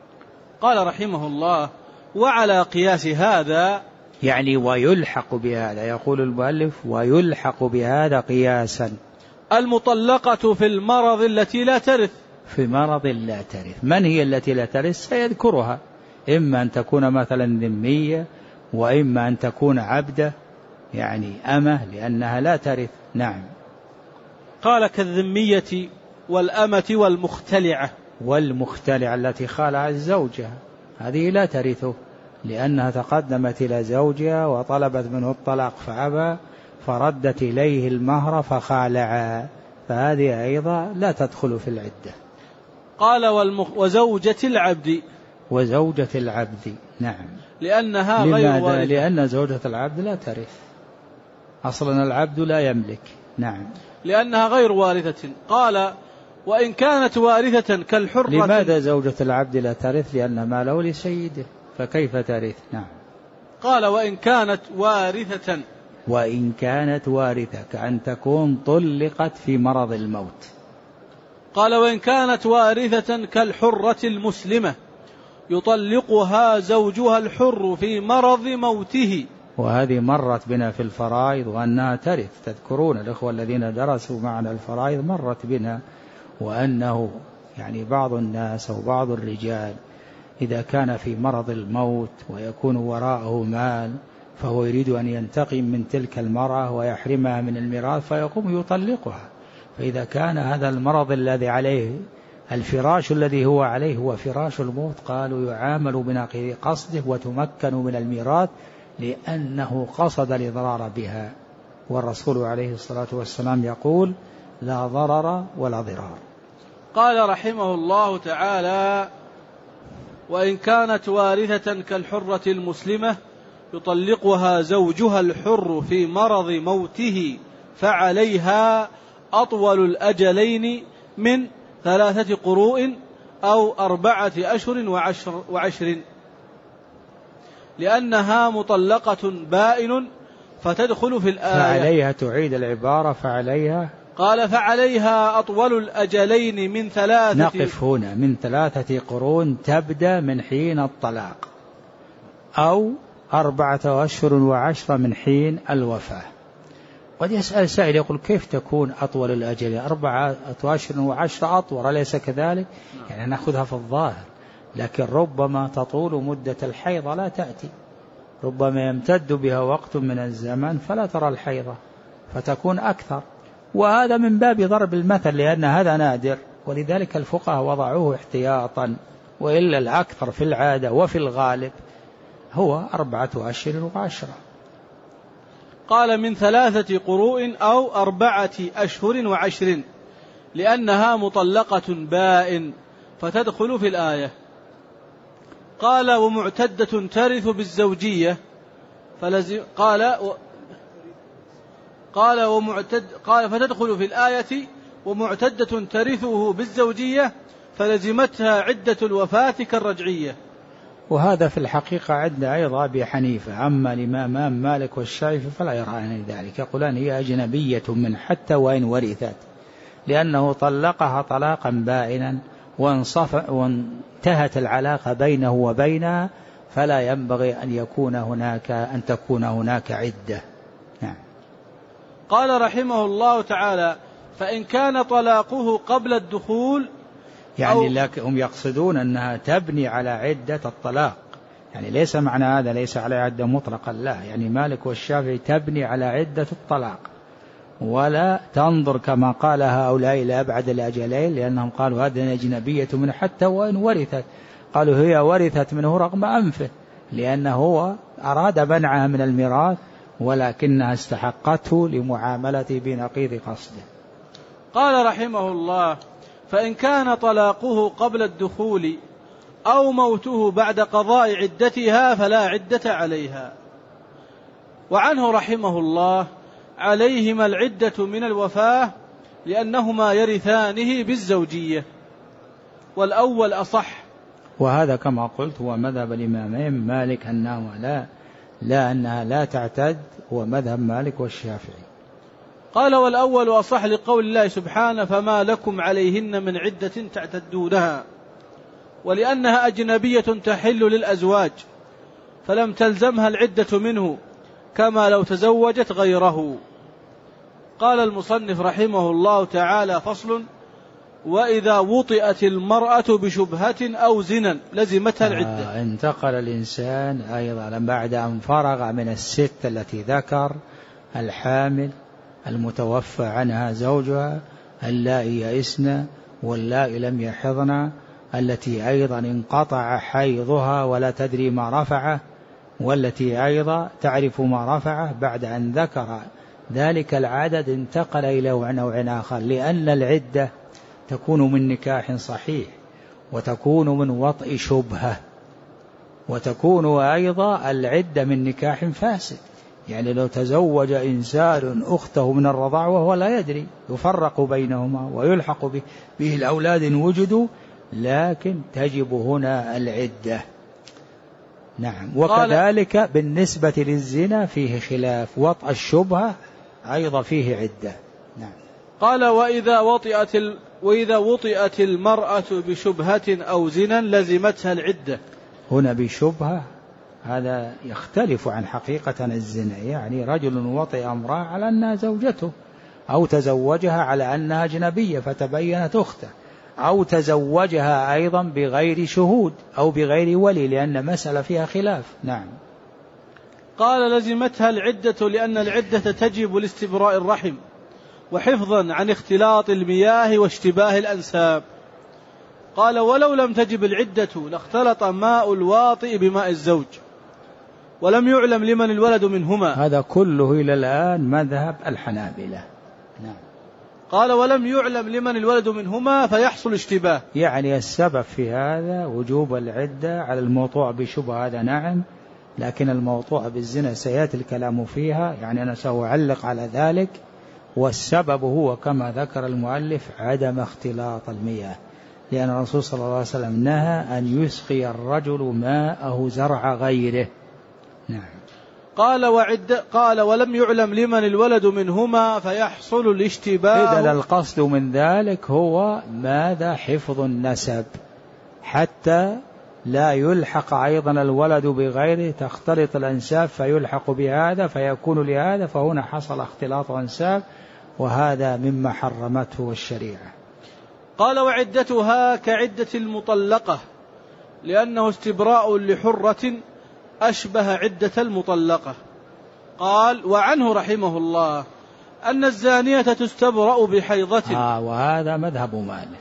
[SPEAKER 2] قال رحمه الله: وعلى قياس هذا،
[SPEAKER 1] يعني ويلحق بهذا، يقول المؤلف: ويلحق بهذا قياسا،
[SPEAKER 2] المطلقة في المرض التي لا ترث.
[SPEAKER 1] في مرض لا ترث، من هي التي لا ترث؟ سيذكرها، إما أن تكون مثلا ذمية، وإما أن تكون عبدة يعني أمة، لأنها لا ترث. نعم.
[SPEAKER 2] قال: كالذمية والأمة والمختلعة.
[SPEAKER 1] والمختلعة التي خالعت زوجها هذه لا ترثه، لأنها تقدمت إلى زوجها وطلبت منه الطلاق فأبى، فردت إليه المهر فخالعها، فهذه أيضا لا تدخل في العدة.
[SPEAKER 2] قال: وزوجة العبد.
[SPEAKER 1] وزوجة العبد. نعم.
[SPEAKER 2] لأنها غير وارثة.
[SPEAKER 1] لأن زوجة العبد لا ترث، أصلا العبد لا يملك. نعم.
[SPEAKER 2] لأنها غير وارثة. قال: وإن كانت وارثة كالحرة.
[SPEAKER 1] لماذا زوجة العبد لا ترث؟ لأن ماله لسيده، فكيف ترث؟ نعم.
[SPEAKER 2] قال: وإن كانت وارثة.
[SPEAKER 1] وإن كانت وارثة كأن تكون طلقت في مرض الموت.
[SPEAKER 2] قال: وإن كانت وارثة كالحرة المسلمة يطلقها زوجها الحر في مرض موته.
[SPEAKER 1] وهذه مرت بنا في الفرائض وأنها ترث، تذكرون الأخوة الذين درسوا معنا الفرائض مرت بنا، وأنه يعني بعض الناس أو بعض الرجال إذا كان في مرض الموت ويكون وراءه مال فهو يريد أن ينتقم من تلك المرأة ويحرمها من الميراث فيقوم يطلقها. فإذا كان هذا المرض الذي عليه الفراش الذي هو عليه هو فراش الموت قالوا يعامل بنقيض قصده وتمكن من الميراث لأنه قصد الإضرار بها. والرسول عليه الصلاة والسلام يقول لا ضرر ولا ضرار.
[SPEAKER 2] قال رحمه الله تعالى: وإن كانت وارثة كالحرة المسلمة يطلقها زوجها الحر في مرض موته فعليها أطول الأجلين من 3 قروء أو 4 أشهر و10 لأنها مطلقة بائن فتدخل في الآية.
[SPEAKER 1] فعليها تعيد العبارة فعليها.
[SPEAKER 2] قال فعليها أطول الأجلين من 3.
[SPEAKER 1] نقف هنا من 3 قرون تبدأ من حين الطلاق أو 4 أشهر و10 من حين الوفاة. قد يسأل سائل يقول كيف تكون أطول الأجل؟ 4 أشهر و10 أطول أليس كذلك؟ يعني نأخذها في الظاهر، لكن ربما تطول مدة الحيض لا تأتي، ربما يمتد بها وقت من الزمن فلا ترى الحيضة فتكون أكثر، وهذا من باب ضرب المثل لأن هذا نادر، ولذلك الفقهاء وضعوه احتياطا، وإلا الأكثر في العادة وفي الغالب هو 4 أشهر و10.
[SPEAKER 2] قال من 3 قروء أو 4 أشهر و10 لأنها مطلقة بائن فتدخل في الآية. قال ومعتدة ترث بالزوجية قال فتدخل في الآية ومعتدة ترثه بالزوجية فلزمتها عدة الوفاة كالرجعية.
[SPEAKER 1] وهذا في الحقيقة عندنا أيضا أبي حنيفة، أما الإمام مالك والشافعي فلا يرون ذلك، يقولان هي أجنبية من حتى وإن ورثت، لأنه طلقها طلاقا بائنا وانتهت العلاقة بينه وبينها، فلا ينبغي أن تكون هناك عدة. نعم.
[SPEAKER 2] قال رحمه الله تعالى: فإن كان طلاقه قبل الدخول،
[SPEAKER 1] يعني هم يقصدون أنها تبني على عدة الطلاق، يعني ليس معنى هذا ليس على عدة مطلقا، لا، يعني مالك والشافعي تبني على عدة الطلاق ولا تنظر كما قال هؤلاء إلى أبعد الأجلين، لأنهم قالوا هذه أجنبية من حتى وإن ورثت، قالوا هي ورثت منه رغم أنفه لأنه هو أراد منعها من الميراث ولكنها استحقته لمعاملته بنقيض قصده.
[SPEAKER 2] قال رحمه الله: فإن كان طلاقه قبل الدخول أو موته بعد قضاء عدتها فلا عدة عليها. وعنه رحمه الله: عليهما العدة من الوفاة لأنهما يرثانه بالزوجية، والأول أصح.
[SPEAKER 1] وهذا كما قلت هو مذهب الإمامين مالك أنها أنها لا تعتد، هو مذهب مالك والشافعي.
[SPEAKER 2] قال والأول أصح لقول الله سبحانه: فما لكم عليهن من عدة تعتدونها، ولأنها أجنبية تحل للأزواج فلم تلزمها العدة منه كما لو تزوجت غيره. قال المصنف رحمه الله تعالى: فصل: وإذا وطئت المرأة بشبهة أو زنا لزمتها العدة.
[SPEAKER 1] انتقل الإنسان أيضا بعد أن فرغ من الست التي ذكر: الحامل، المتوفى عنها زوجها، اللائي يئسن واللائي لم يحضن، التي أيضا انقطع حيضها ولا تدري ما رفعه، والتي أيضا تعرف ما رفعه. بعد أن ذكر ذلك العدد انتقل إلى نوع آخر، لأن العدة تكون من نكاح صحيح وتكون من وطئ شبهة، وتكون أيضا العدة من نكاح فاسد. يعني لو تزوج إنسان أخته من الرضاع وهو لا يدري يفرق بينهما ويلحق به الأولاد إن وجدوا، لكن تجب هنا العدة. نعم. وكذلك بالنسبة للزنا فيه خلاف، وطأ الشبهة أيضا فيه عدة. نعم.
[SPEAKER 2] قال وإذا وطئت المرأة بشبهة أو زنا لزمتها العدة.
[SPEAKER 1] هنا بشبهة هذا يختلف عن حقيقة الزنا، يعني رجل وطئ امرأة على أنها زوجته أو تزوجها على أنها أجنبية فتبينت أخته، أو تزوجها أيضا بغير شهود أو بغير ولي، لأن مسألة فيها خلاف. نعم.
[SPEAKER 2] قال لزمتها العدة لأن العدة تجب لاستبراء الرحم وحفظا عن اختلاط المياه واشتباه الأنساب. قال ولو لم تجب العدة لاختلط ماء الواطئ بماء الزوج ولم يعلم لمن الولد منهما.
[SPEAKER 1] هذا كله إلى الآن مذهب الحنابلة. نعم.
[SPEAKER 2] قال ولم يعلم لمن الولد منهما فيحصل اشتباه.
[SPEAKER 1] يعني السبب في هذا وجوب العدة على الموضوع بشبهة، هذا نعم، لكن الموضوع بالزنا سيأتي الكلام فيها، يعني أنا سأعلق على ذلك. والسبب هو كما ذكر المؤلف عدم اختلاط المياه، لأن الرسول صلى الله عليه وسلم نهى أن يسقي الرجل ماءه زرع غيره. نعم.
[SPEAKER 2] قال ولم يعلم لمن الولد منهما فيحصل الاشتباه.
[SPEAKER 1] إذن القصد من ذلك هو ماذا؟ حفظ النسب، حتى لا يلحق أيضا الولد بغيره، تختلط الأنساب فيلحق بهذا فيكون لهذا، فهنا حصل اختلاط أنساب، وهذا مما حرمته الشريعة.
[SPEAKER 2] قال وعدتها كعدة المطلقة لأنه استبراء لحرة أشبه عدة المطلقة. قال وعنه رحمه الله أن الزانية تستبرأ بحيضة.
[SPEAKER 1] وهذا مذهب مالك.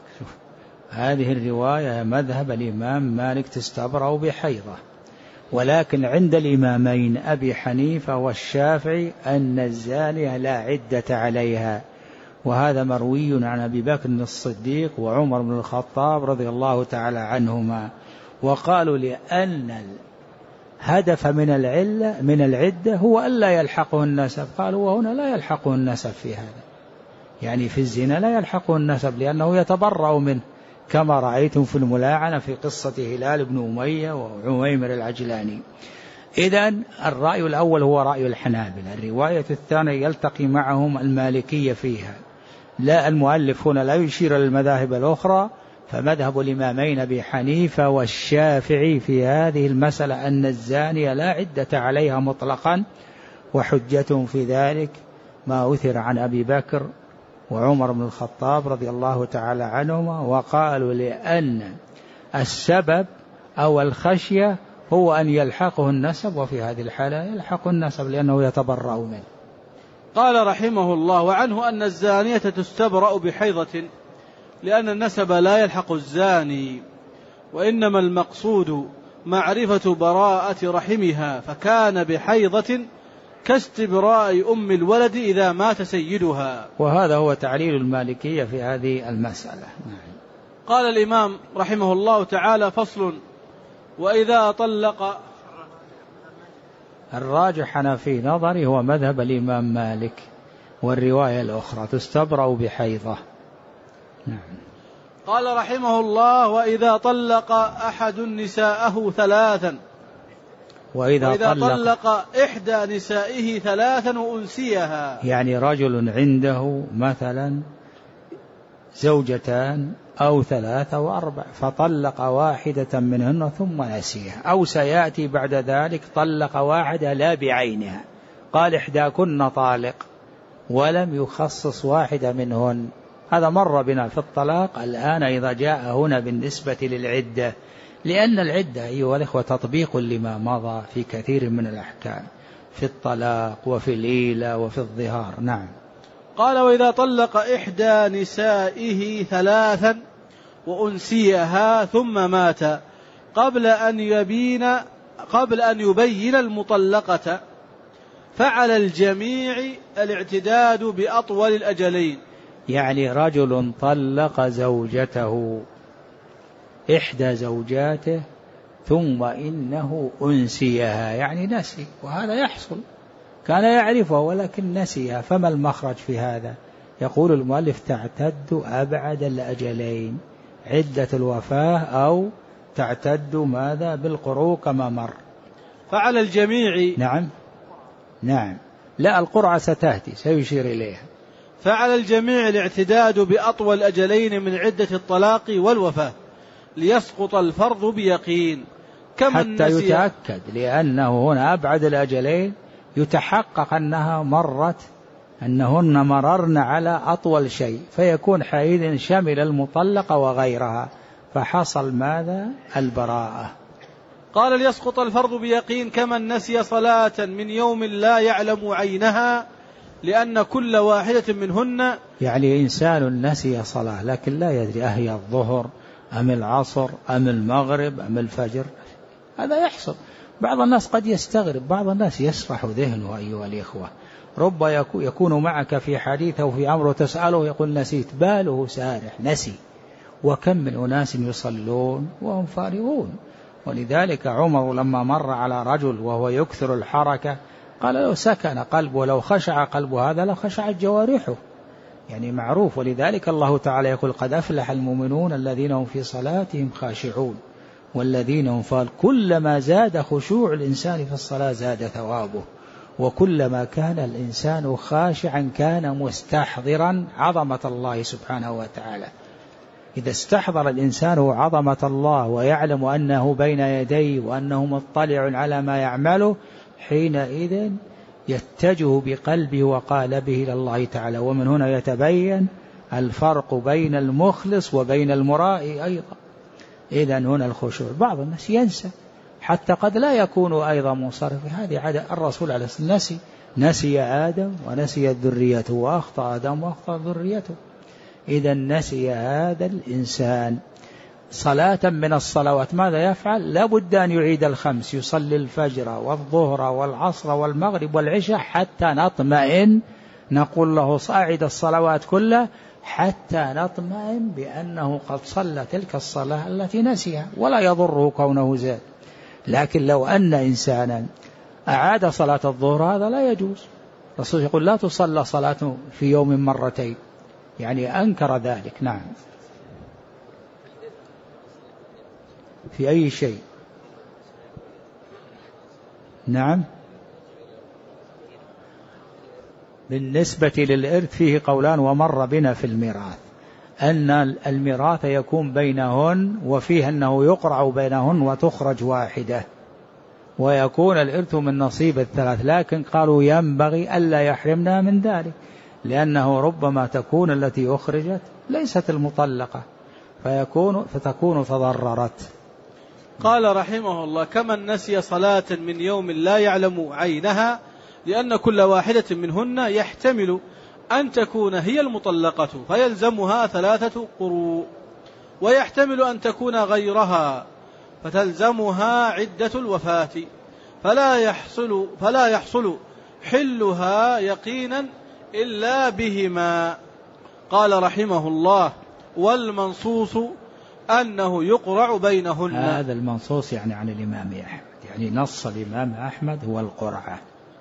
[SPEAKER 1] هذه الرواية مذهب الإمام مالك تستبرأ بحيضة، ولكن عند الإمامين أبي حنيفة والشافعي أن الزانية لا عدة عليها، وهذا مروي عن أبي بكر الصديق وعمر بن الخطاب رضي الله تعالى عنهما. وقالوا لأن الهدف من العدة هو ألا يلحقه النسب. قالوا وهنا لا يلحقه النسب في هذا، يعني في الزنا لا يلحقه النسب لأنه يتبرأ منه، كما رأيتم في الملاعنة في قصة هلال بن أمية وعميمر العجلاني. إذن الرأي الأول هو رأي الحنابلة، الرواية الثانية يلتقي معهم المالكية فيها. لا، المؤلف هنا لا يشير للمذاهب الأخرى، فمذهب الإمامين أبي حنيفة والشافعي في هذه المسألة أن الزانية لا عدة عليها مطلقا، وحجتهم في ذلك ما أثر عن أبي بكر وعمر بن الخطاب رضي الله تعالى عنهما. وقالوا لأن السبب أو الخشية هو أن يلحقه النسب، وفي هذه الحالة يلحق النسب لأنه يتبرأ منه.
[SPEAKER 2] قال رحمه الله وعنه أن الزانية تستبرأ بحيضة لأن النسب لا يلحق الزاني، وإنما المقصود معرفة براءة رحمها، فكان بحيضة كاستبراء أم الولد إذا مات سيدها.
[SPEAKER 1] وهذا هو تعليل المالكية في هذه المسألة.
[SPEAKER 2] قال الإمام رحمه الله تعالى فصل وإذا طلق.
[SPEAKER 1] الراجح أنا في نظري هو مذهب الإمام مالك، والرواية الأخرى تستبرأ بحيضة. نعم.
[SPEAKER 2] قال رحمه الله وإذا طلق أحد نساءه ثلاثا، وإذا طلق إحدى نسائه ثلاثا وأنسيها،
[SPEAKER 1] يعني رجل عنده مثلا زوجتان أو ثلاثة وأربع، فطلق واحدة منهن ثم نسيها، أو سيأتي بعد ذلك طلق واحدة لا بعينها، قال إحداكن طالق ولم يخصص واحدة منهن. هذا مر بنا في الطلاق. الآن إذا جاء هنا بالنسبة للعدة، لأن العدة أيها الإخوة تطبيق لما مضى في كثير من الأحكام في الطلاق وفي الإيلة وفي الظهار. نعم.
[SPEAKER 2] قال وإذا طلق إحدى نسائه ثلاثا وأنسيها ثم مات قبل أن يبين المطلقة، فعلى الجميع الاعتداد بأطول الأجلين.
[SPEAKER 1] يعني رجل طلق زوجته إحدى زوجاته ثم إنه أنسيها، يعني نسي، وهذا يحصل، كان يعرفه ولكن نسيها، فما المخرج في هذا؟ يقول المؤلف تعتد أبعد الأجلين، عدة الوفاة أو تعتد ماذا؟ بالقروء كما مر.
[SPEAKER 2] فعلى الجميع.
[SPEAKER 1] نعم لا، القرعة ستأتي سيشير إليها.
[SPEAKER 2] فعلى الجميع الاعتداد بأطول أجلين من عدة الطلاق والوفاة ليسقط الفرض بيقين، كما
[SPEAKER 1] حتى يتأكد، لأنه هنا أبعد الأجلين يتحقق أنها مرت أنهن مررن على أطول شيء، فيكون حينئذ شمل المطلقة وغيرها، فحصل ماذا؟ البراءة.
[SPEAKER 2] قال ليسقط الفرض بيقين كمن نسي صلاة من يوم لا يعلم عينها، لأن كل واحدة منهن،
[SPEAKER 1] يعني إنسان نسي صلاة لكن لا يدري أهي الظهر أم العصر أم المغرب أم الفجر، هذا يحصل. بعض الناس قد يستغرب، بعض الناس يسرح ذهنه أيها الإخوة، رب يكون معك في حديثه وفي أمره تسأله يقول نسيت، باله سارح نسي. وكم من أناس يصلون وهم فارغون. ولذلك عمر لما مر على رجل وهو يكثر الحركة قال لو سكن قلبه ولو خشع قلبه هذا لخشعت جوارحه، يعني معروف. ولذلك الله تعالى يقول قد أفلح المؤمنون الذين هم في صلاتهم خاشعون والذين هم كلما زاد خشوع الإنسان في الصلاة زاد ثوابه، وكلما كان الإنسان خاشعا كان مستحضرا عظمة الله سبحانه وتعالى. إذا استحضر الإنسان عظمة الله ويعلم أنه بين يديه وأنه مطلع على ما يعمله، حينئذ يتجه بقلبه وقالبه إلى الله تعالى. ومن هنا يتبين الفرق بين المخلص وبين المرائي أيضا. إذن هنا الخشوع. بعض الناس ينسى حتى قد لا يكون أيضا منصرف، هذه عادة الرسول عليه الصلاة والسلام نسي آدم ونسيت ذريته، وأخطأ آدم وأخطأ ذريته. إذا نسي هذا الإنسان صلاة من الصلوات ماذا يفعل؟ لابد أن يعيد الخمس، يصلي الفجر والظهر والعصر والمغرب والعشاء حتى نطمئن، نقول له أعد الصلوات كلها حتى نطمئن بأنه قد صلى تلك الصلاة التي نسيها، ولا يضره كونه زاد. لكن لو أن إنسانا أعاد صلاة الظهر هذا لا يجوز. الرسول يقول لا تصلى صلاة في يوم مرتين، يعني أنكر ذلك. نعم. في أي شيء؟ نعم. بالنسبة للإرث فيه قولان، ومر بنا في الميراث أن الميراث يكون بينهن، وفيه أنه يقرع بينهن وتخرج واحدة، ويكون الإرث من نصيب الثلاث. لكن قالوا ينبغي ألا يحرمنا من ذلك، لأنه ربما تكون التي أخرجت ليست المطلقة فتكون تضررت.
[SPEAKER 2] قال رحمه الله كمن نسي صلاة من يوم لا يعلم عينها، لأن كل واحدة منهن يحتمل أن تكون هي المطلقة فيلزمها 3 قروء، ويحتمل أن تكون غيرها فتلزمها عدة الوفاة، فلا يحصل حلها يقينا إلا بهما. قال رحمه الله والمنصوص أنه يقرع بينهن.
[SPEAKER 1] هذا المنصوص يعني عن الإمام أحمد، يعني نص الإمام أحمد هو القرعة.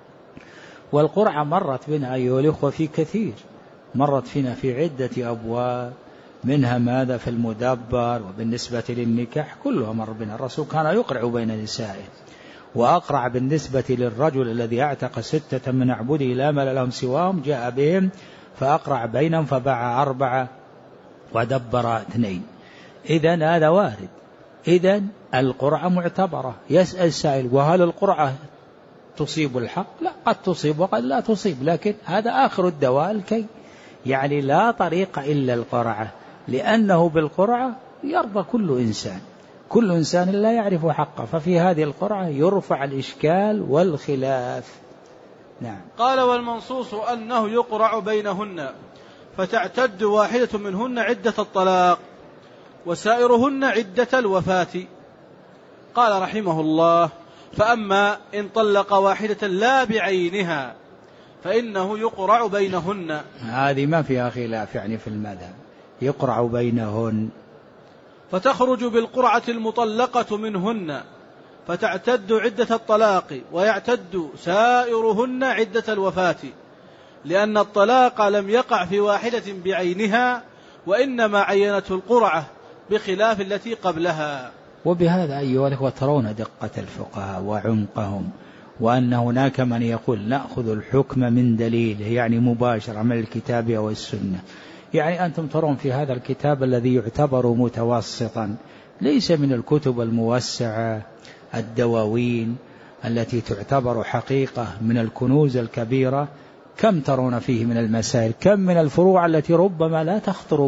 [SPEAKER 1] والقرعة مرت بنا أيها الأخوة في كثير، مرت فينا في عدة أبواب، منها ماذا في المدبر، وبالنسبة للنكاح كلها مر بنا. الرسول كان يقرع بين نسائه، وأقرع بالنسبة للرجل الذي اعتق 6 من عبده لا مال لهم سواهم، جاء بهم فأقرع بينهم فباع 4 ودبر 2. إذن هذا وارد. إذن القرعة معتبرة. يسأل السائل وهل القرعة تصيب الحق؟ لا، قد تصيب وقد لا تصيب، لكن هذا آخر الدواء الكي، يعني لا طريق إلا القرعة، لأنه بالقرعة يرضى كل إنسان لا يعرف حقه، ففي هذه القرعة يرفع الإشكال والخلاف. نعم.
[SPEAKER 2] قال والمنصوص أنه يقرع بينهن، فتعتد واحدة منهن عدة الطلاق، وسائرهن عدة الوفاة. قال رحمه الله فأما إن طلق واحدة لا بعينها فإنه يقرع بينهن.
[SPEAKER 1] هذه ما فيها خلاف، يعني في المذهب يقرع بينهن.
[SPEAKER 2] فتخرج بالقرعة المطلقة منهن، فتعتد عدة الطلاق، ويعتد سائرهن عدة الوفاة، لأن الطلاق لم يقع في واحدة بعينها، وإنما عينته القرعة بخلاف التي قبلها.
[SPEAKER 1] وبهذا أيها الأخوة ترون دقة الفقهاء وعمقهم، وأن هناك من يقول نأخذ الحكم من دليله، يعني مباشرة من الكتاب والسنة. يعني أنتم ترون في هذا الكتاب الذي يعتبر متوسطا، ليس من الكتب الموسعة الدواوين التي تعتبر حقيقة من الكنوز الكبيرة، كم ترون فيه من المسائل، كم من الفروع التي ربما لا تخطر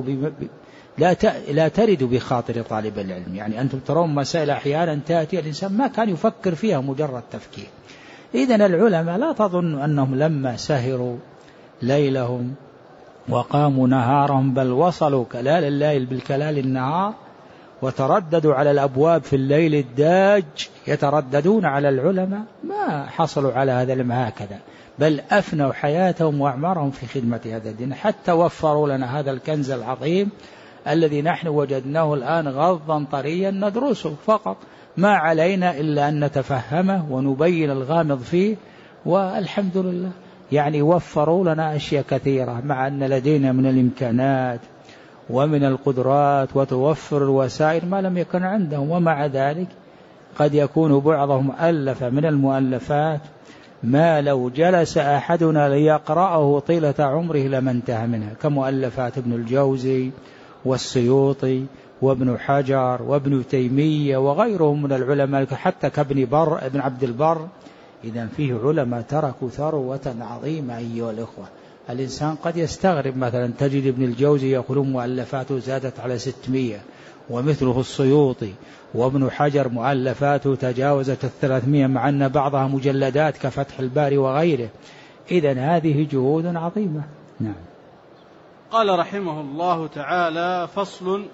[SPEAKER 1] لا ترد بخاطر طالب العلم. يعني أنتم ترون مسائل أحيانا تأتي الإنسان ما كان يفكر فيها مجرد تفكير. إذن العلماء لا تظن أنهم لما سهروا ليلهم وقاموا نهارهم بل وصلوا كلال الليل بالكلال النهار وترددوا على الأبواب في الليل الداج يترددون على العلماء، ما حصلوا على هذا العلم هكذا، بل أفنوا حياتهم وأعمارهم في خدمة هذا الدين، حتى وفروا لنا هذا الكنز العظيم الذي نحن وجدناه الآن غضا طريا ندرسه فقط، ما علينا إلا أن نتفهمه ونبين الغامض فيه، والحمد لله. يعني وفروا لنا أشياء كثيرة مع أن لدينا من الإمكانات ومن القدرات وتوفر الوسائل ما لم يكن عندهم، ومع ذلك قد يكون بعضهم ألف من المؤلفات ما لو جلس أحدنا ليقرأه طيلة عمره لما انتهى منها، كمؤلفات ابن الجوزي والسيوطي وابن حجر وابن تيمية وغيرهم من العلماء، حتى ابن عبد البر. إذن فيه علماء تركوا ثروة عظيمة أيها الإخوة. الإنسان قد يستغرب، مثلا تجد ابن الجوزي يقولون مؤلفاته زادت على 600، ومثله السيوطي، وابن حجر مؤلفاته تجاوزت 300 مع أن بعضها مجلدات كفتح الباري وغيره. إذن هذه جهود عظيمة. نعم.
[SPEAKER 2] قال رحمه الله تعالى: فصل: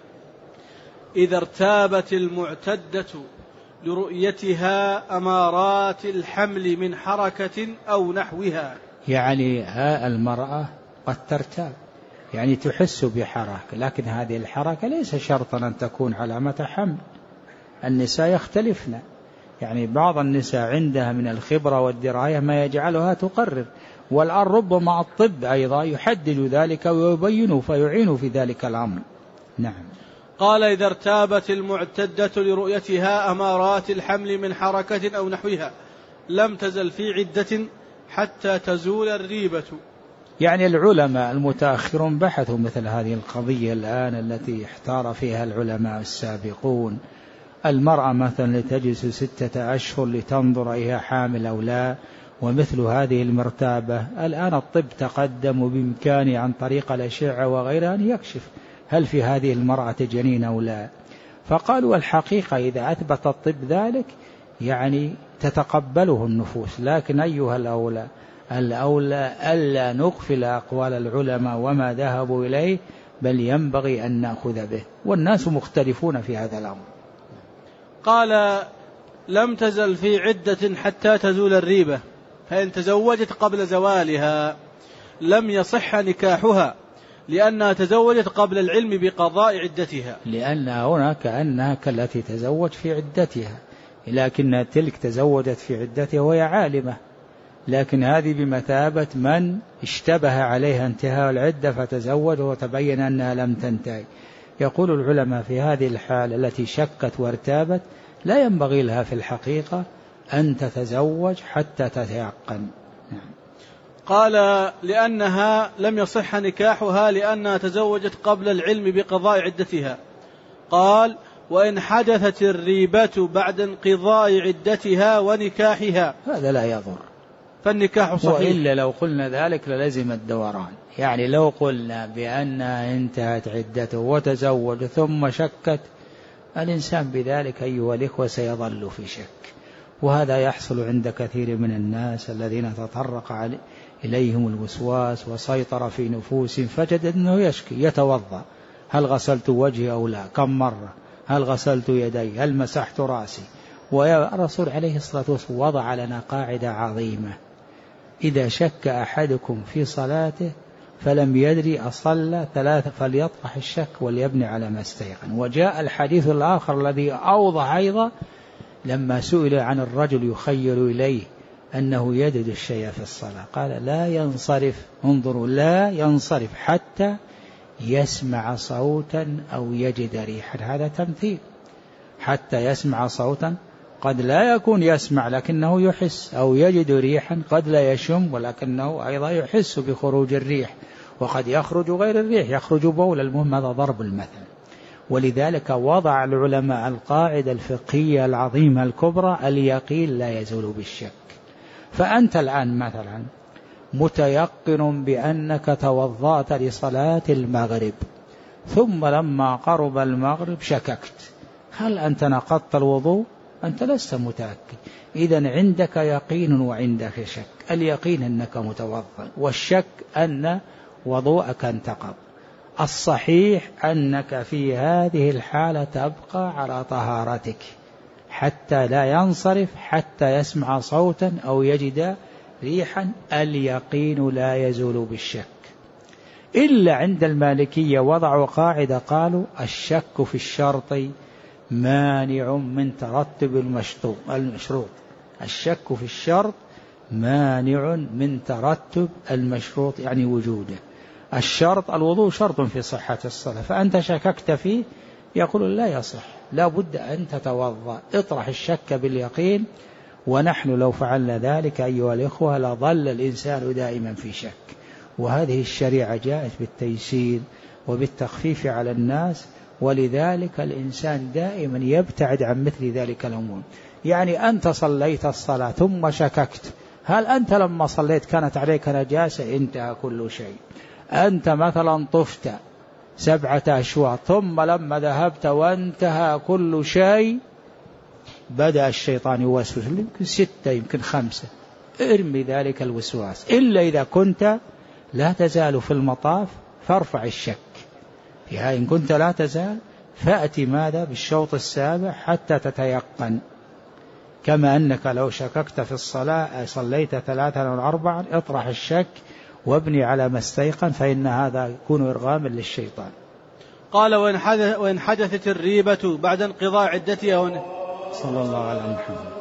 [SPEAKER 2] إذا ارتابت المعتدة لرؤيتها أمارات الحمل من حركة أو نحوها.
[SPEAKER 1] يعني المرأة قد ترتاب، يعني تحس بحركة، لكن هذه الحركة ليس شرطا أن تكون علامة حمل. النساء يختلفن، يعني بعض النساء عندها من الخبرة والدراية ما يجعلها تقرر، والآن ربما الطب أيضا يحدد ذلك ويبينه فيعين في ذلك الأمر. نعم.
[SPEAKER 2] قال: إذا ارتابت المعتدة لرؤيتها أمارات الحمل من حركة أو نحوها لم تزل في عدة حتى تزول الريبة. يعني
[SPEAKER 1] العلماء المتأخرون بحثوا مثل هذه القضية الآن التي احتار فيها العلماء السابقون. المرأة مثلا لتجلس 6 أشهر لتنظر إذا حامل أو لا، ومثل هذه المرتابة الآن الطب تقدم بإمكانه عن طريق الأشعة وغيرها أن يكشف هل في هذه المرأة جنين أو لا. فقالوا الحقيقة إذا أثبت الطب ذلك يعني تتقبله النفوس، لكن أيها الأولى ألا نغفل أقوال العلماء وما ذهبوا إليه، بل ينبغي أن نأخذ به، والناس مختلفون في هذا الأمر.
[SPEAKER 2] قال: لم تزل في عدة حتى تزول الريبة، فإن تزوجت قبل زوالها لم يصح نكاحها لأنها تزوجت قبل العلم بقضاء عدتها.
[SPEAKER 1] لأنها هنا كأنها كالتي تزوج في عدتها، لكن تلك تزوجت في عدتها وهي عالمة، لكن هذه بمثابة من اشتبه عليها انتهاء العدة فتزوج وتبين أنها لم تنتهي. يقول العلماء في هذه الحال التي شكت وارتابت لا ينبغي لها في الحقيقة أن تتزوج حتى تتيقن.
[SPEAKER 2] قال: لأنها لم يصح نكاحها لأنها تزوجت قبل العلم بقضاء عدتها. قال: وإن حدثت الريبة بعد انقضاء عدتها ونكاحها
[SPEAKER 1] هذا لا يضر،
[SPEAKER 2] فالنكاح صحيح.
[SPEAKER 1] وإلا لو قلنا ذلك للزم الدوران. يعني لو قلنا بأنها انتهت عدته وتزوج ثم شكت، الإنسان بذلك أيها الإخوة سيظل في شك، وهذا يحصل عند كثير من الناس الذين تطرق إليهم الوسواس وسيطر في نفوسهم، فجد أنه يشكي يتوضأ: هل غسلت وجهي أو لا؟ كم مرة؟ هل غسلت يدي؟ هل مسحت رأسي؟ والرسول عليه الصلاة والسلام وضع لنا قاعدة عظيمة: إذا شك أحدكم في صلاته فلم يدري أصلى 3 فليطرح الشك وليبني على ما استيقن. وجاء الحديث الآخر الذي أوضح أيضا لما سئل عن الرجل يخيل إليه أنه يجد الشيء في الصلاة، قال: لا ينصرف، انظروا، لا ينصرف حتى يسمع صوتا أو يجد ريحا. هذا تمثيل، حتى يسمع صوتا قد لا يكون يسمع لكنه يحس، أو يجد ريحا قد لا يشم ولكنه أيضا يحس بخروج الريح، وقد يخرج غير الريح، يخرج بول. المهم هذا ضرب المثل. ولذلك وضع العلماء القاعدة الفقهية العظيمة الكبرى: اليقين لا يزول بالشك. فأنت الآن مثلا متيقن بأنك توضأت لصلاة المغرب، ثم لما قرب المغرب شككت، هل أنت نقضت الوضوء؟ أنت لست متأكد. إذن عندك يقين وعندك شك. اليقين أنك متوضأ، والشك أن وضوءك انتقض. الصحيح أنك في هذه الحالة تبقى على طهارتك حتى لا ينصرف، حتى يسمع صوتا أو يجد ريحا. اليقين لا يزول بالشك. إلا عند المالكية وضعوا قاعدة، قالوا الشك في الشرط مانع من ترتب المشروط. الشك في الشرط مانع من ترتب المشروط، يعني وجوده. الشرط الوضوء شرط في صحة الصلاة، فأنت شككت فيه، يقول لا يصح، لا بد أن تتوضأ. اطرح الشك باليقين. ونحن لو فعلنا ذلك أيها الإخوة لظل الإنسان دائما في شك. وهذه الشريعة جاءت بالتيسير وبالتخفيف على الناس، ولذلك الإنسان دائما يبتعد عن مثل ذلك الأمور. يعني أنت صليت الصلاة ثم شككت، هل أنت لما صليت كانت عليك نجاسة؟ انتهى كل شيء. أنت مثلا طفت 7 أشواط، ثم لما ذهبت وانتهى كل شيء بدأ الشيطان يوسوس، يمكن 6 يمكن 5، ارمي ذلك الوسواس. إلا إذا كنت لا تزال في المطاف فارفع الشك فيها. إن كنت لا تزال فأتي ماذا بالشوط السابع حتى تتيقن. كما أنك لو شككت في الصلاة صليت 3 أو 4 اطرح الشك وابني على ما استيقن، فإن هذا يكون إرغاما للشيطان.
[SPEAKER 2] قال وإن حدثت الريبة بعد انقضاء عدتها.
[SPEAKER 1] صلى الله على محمد.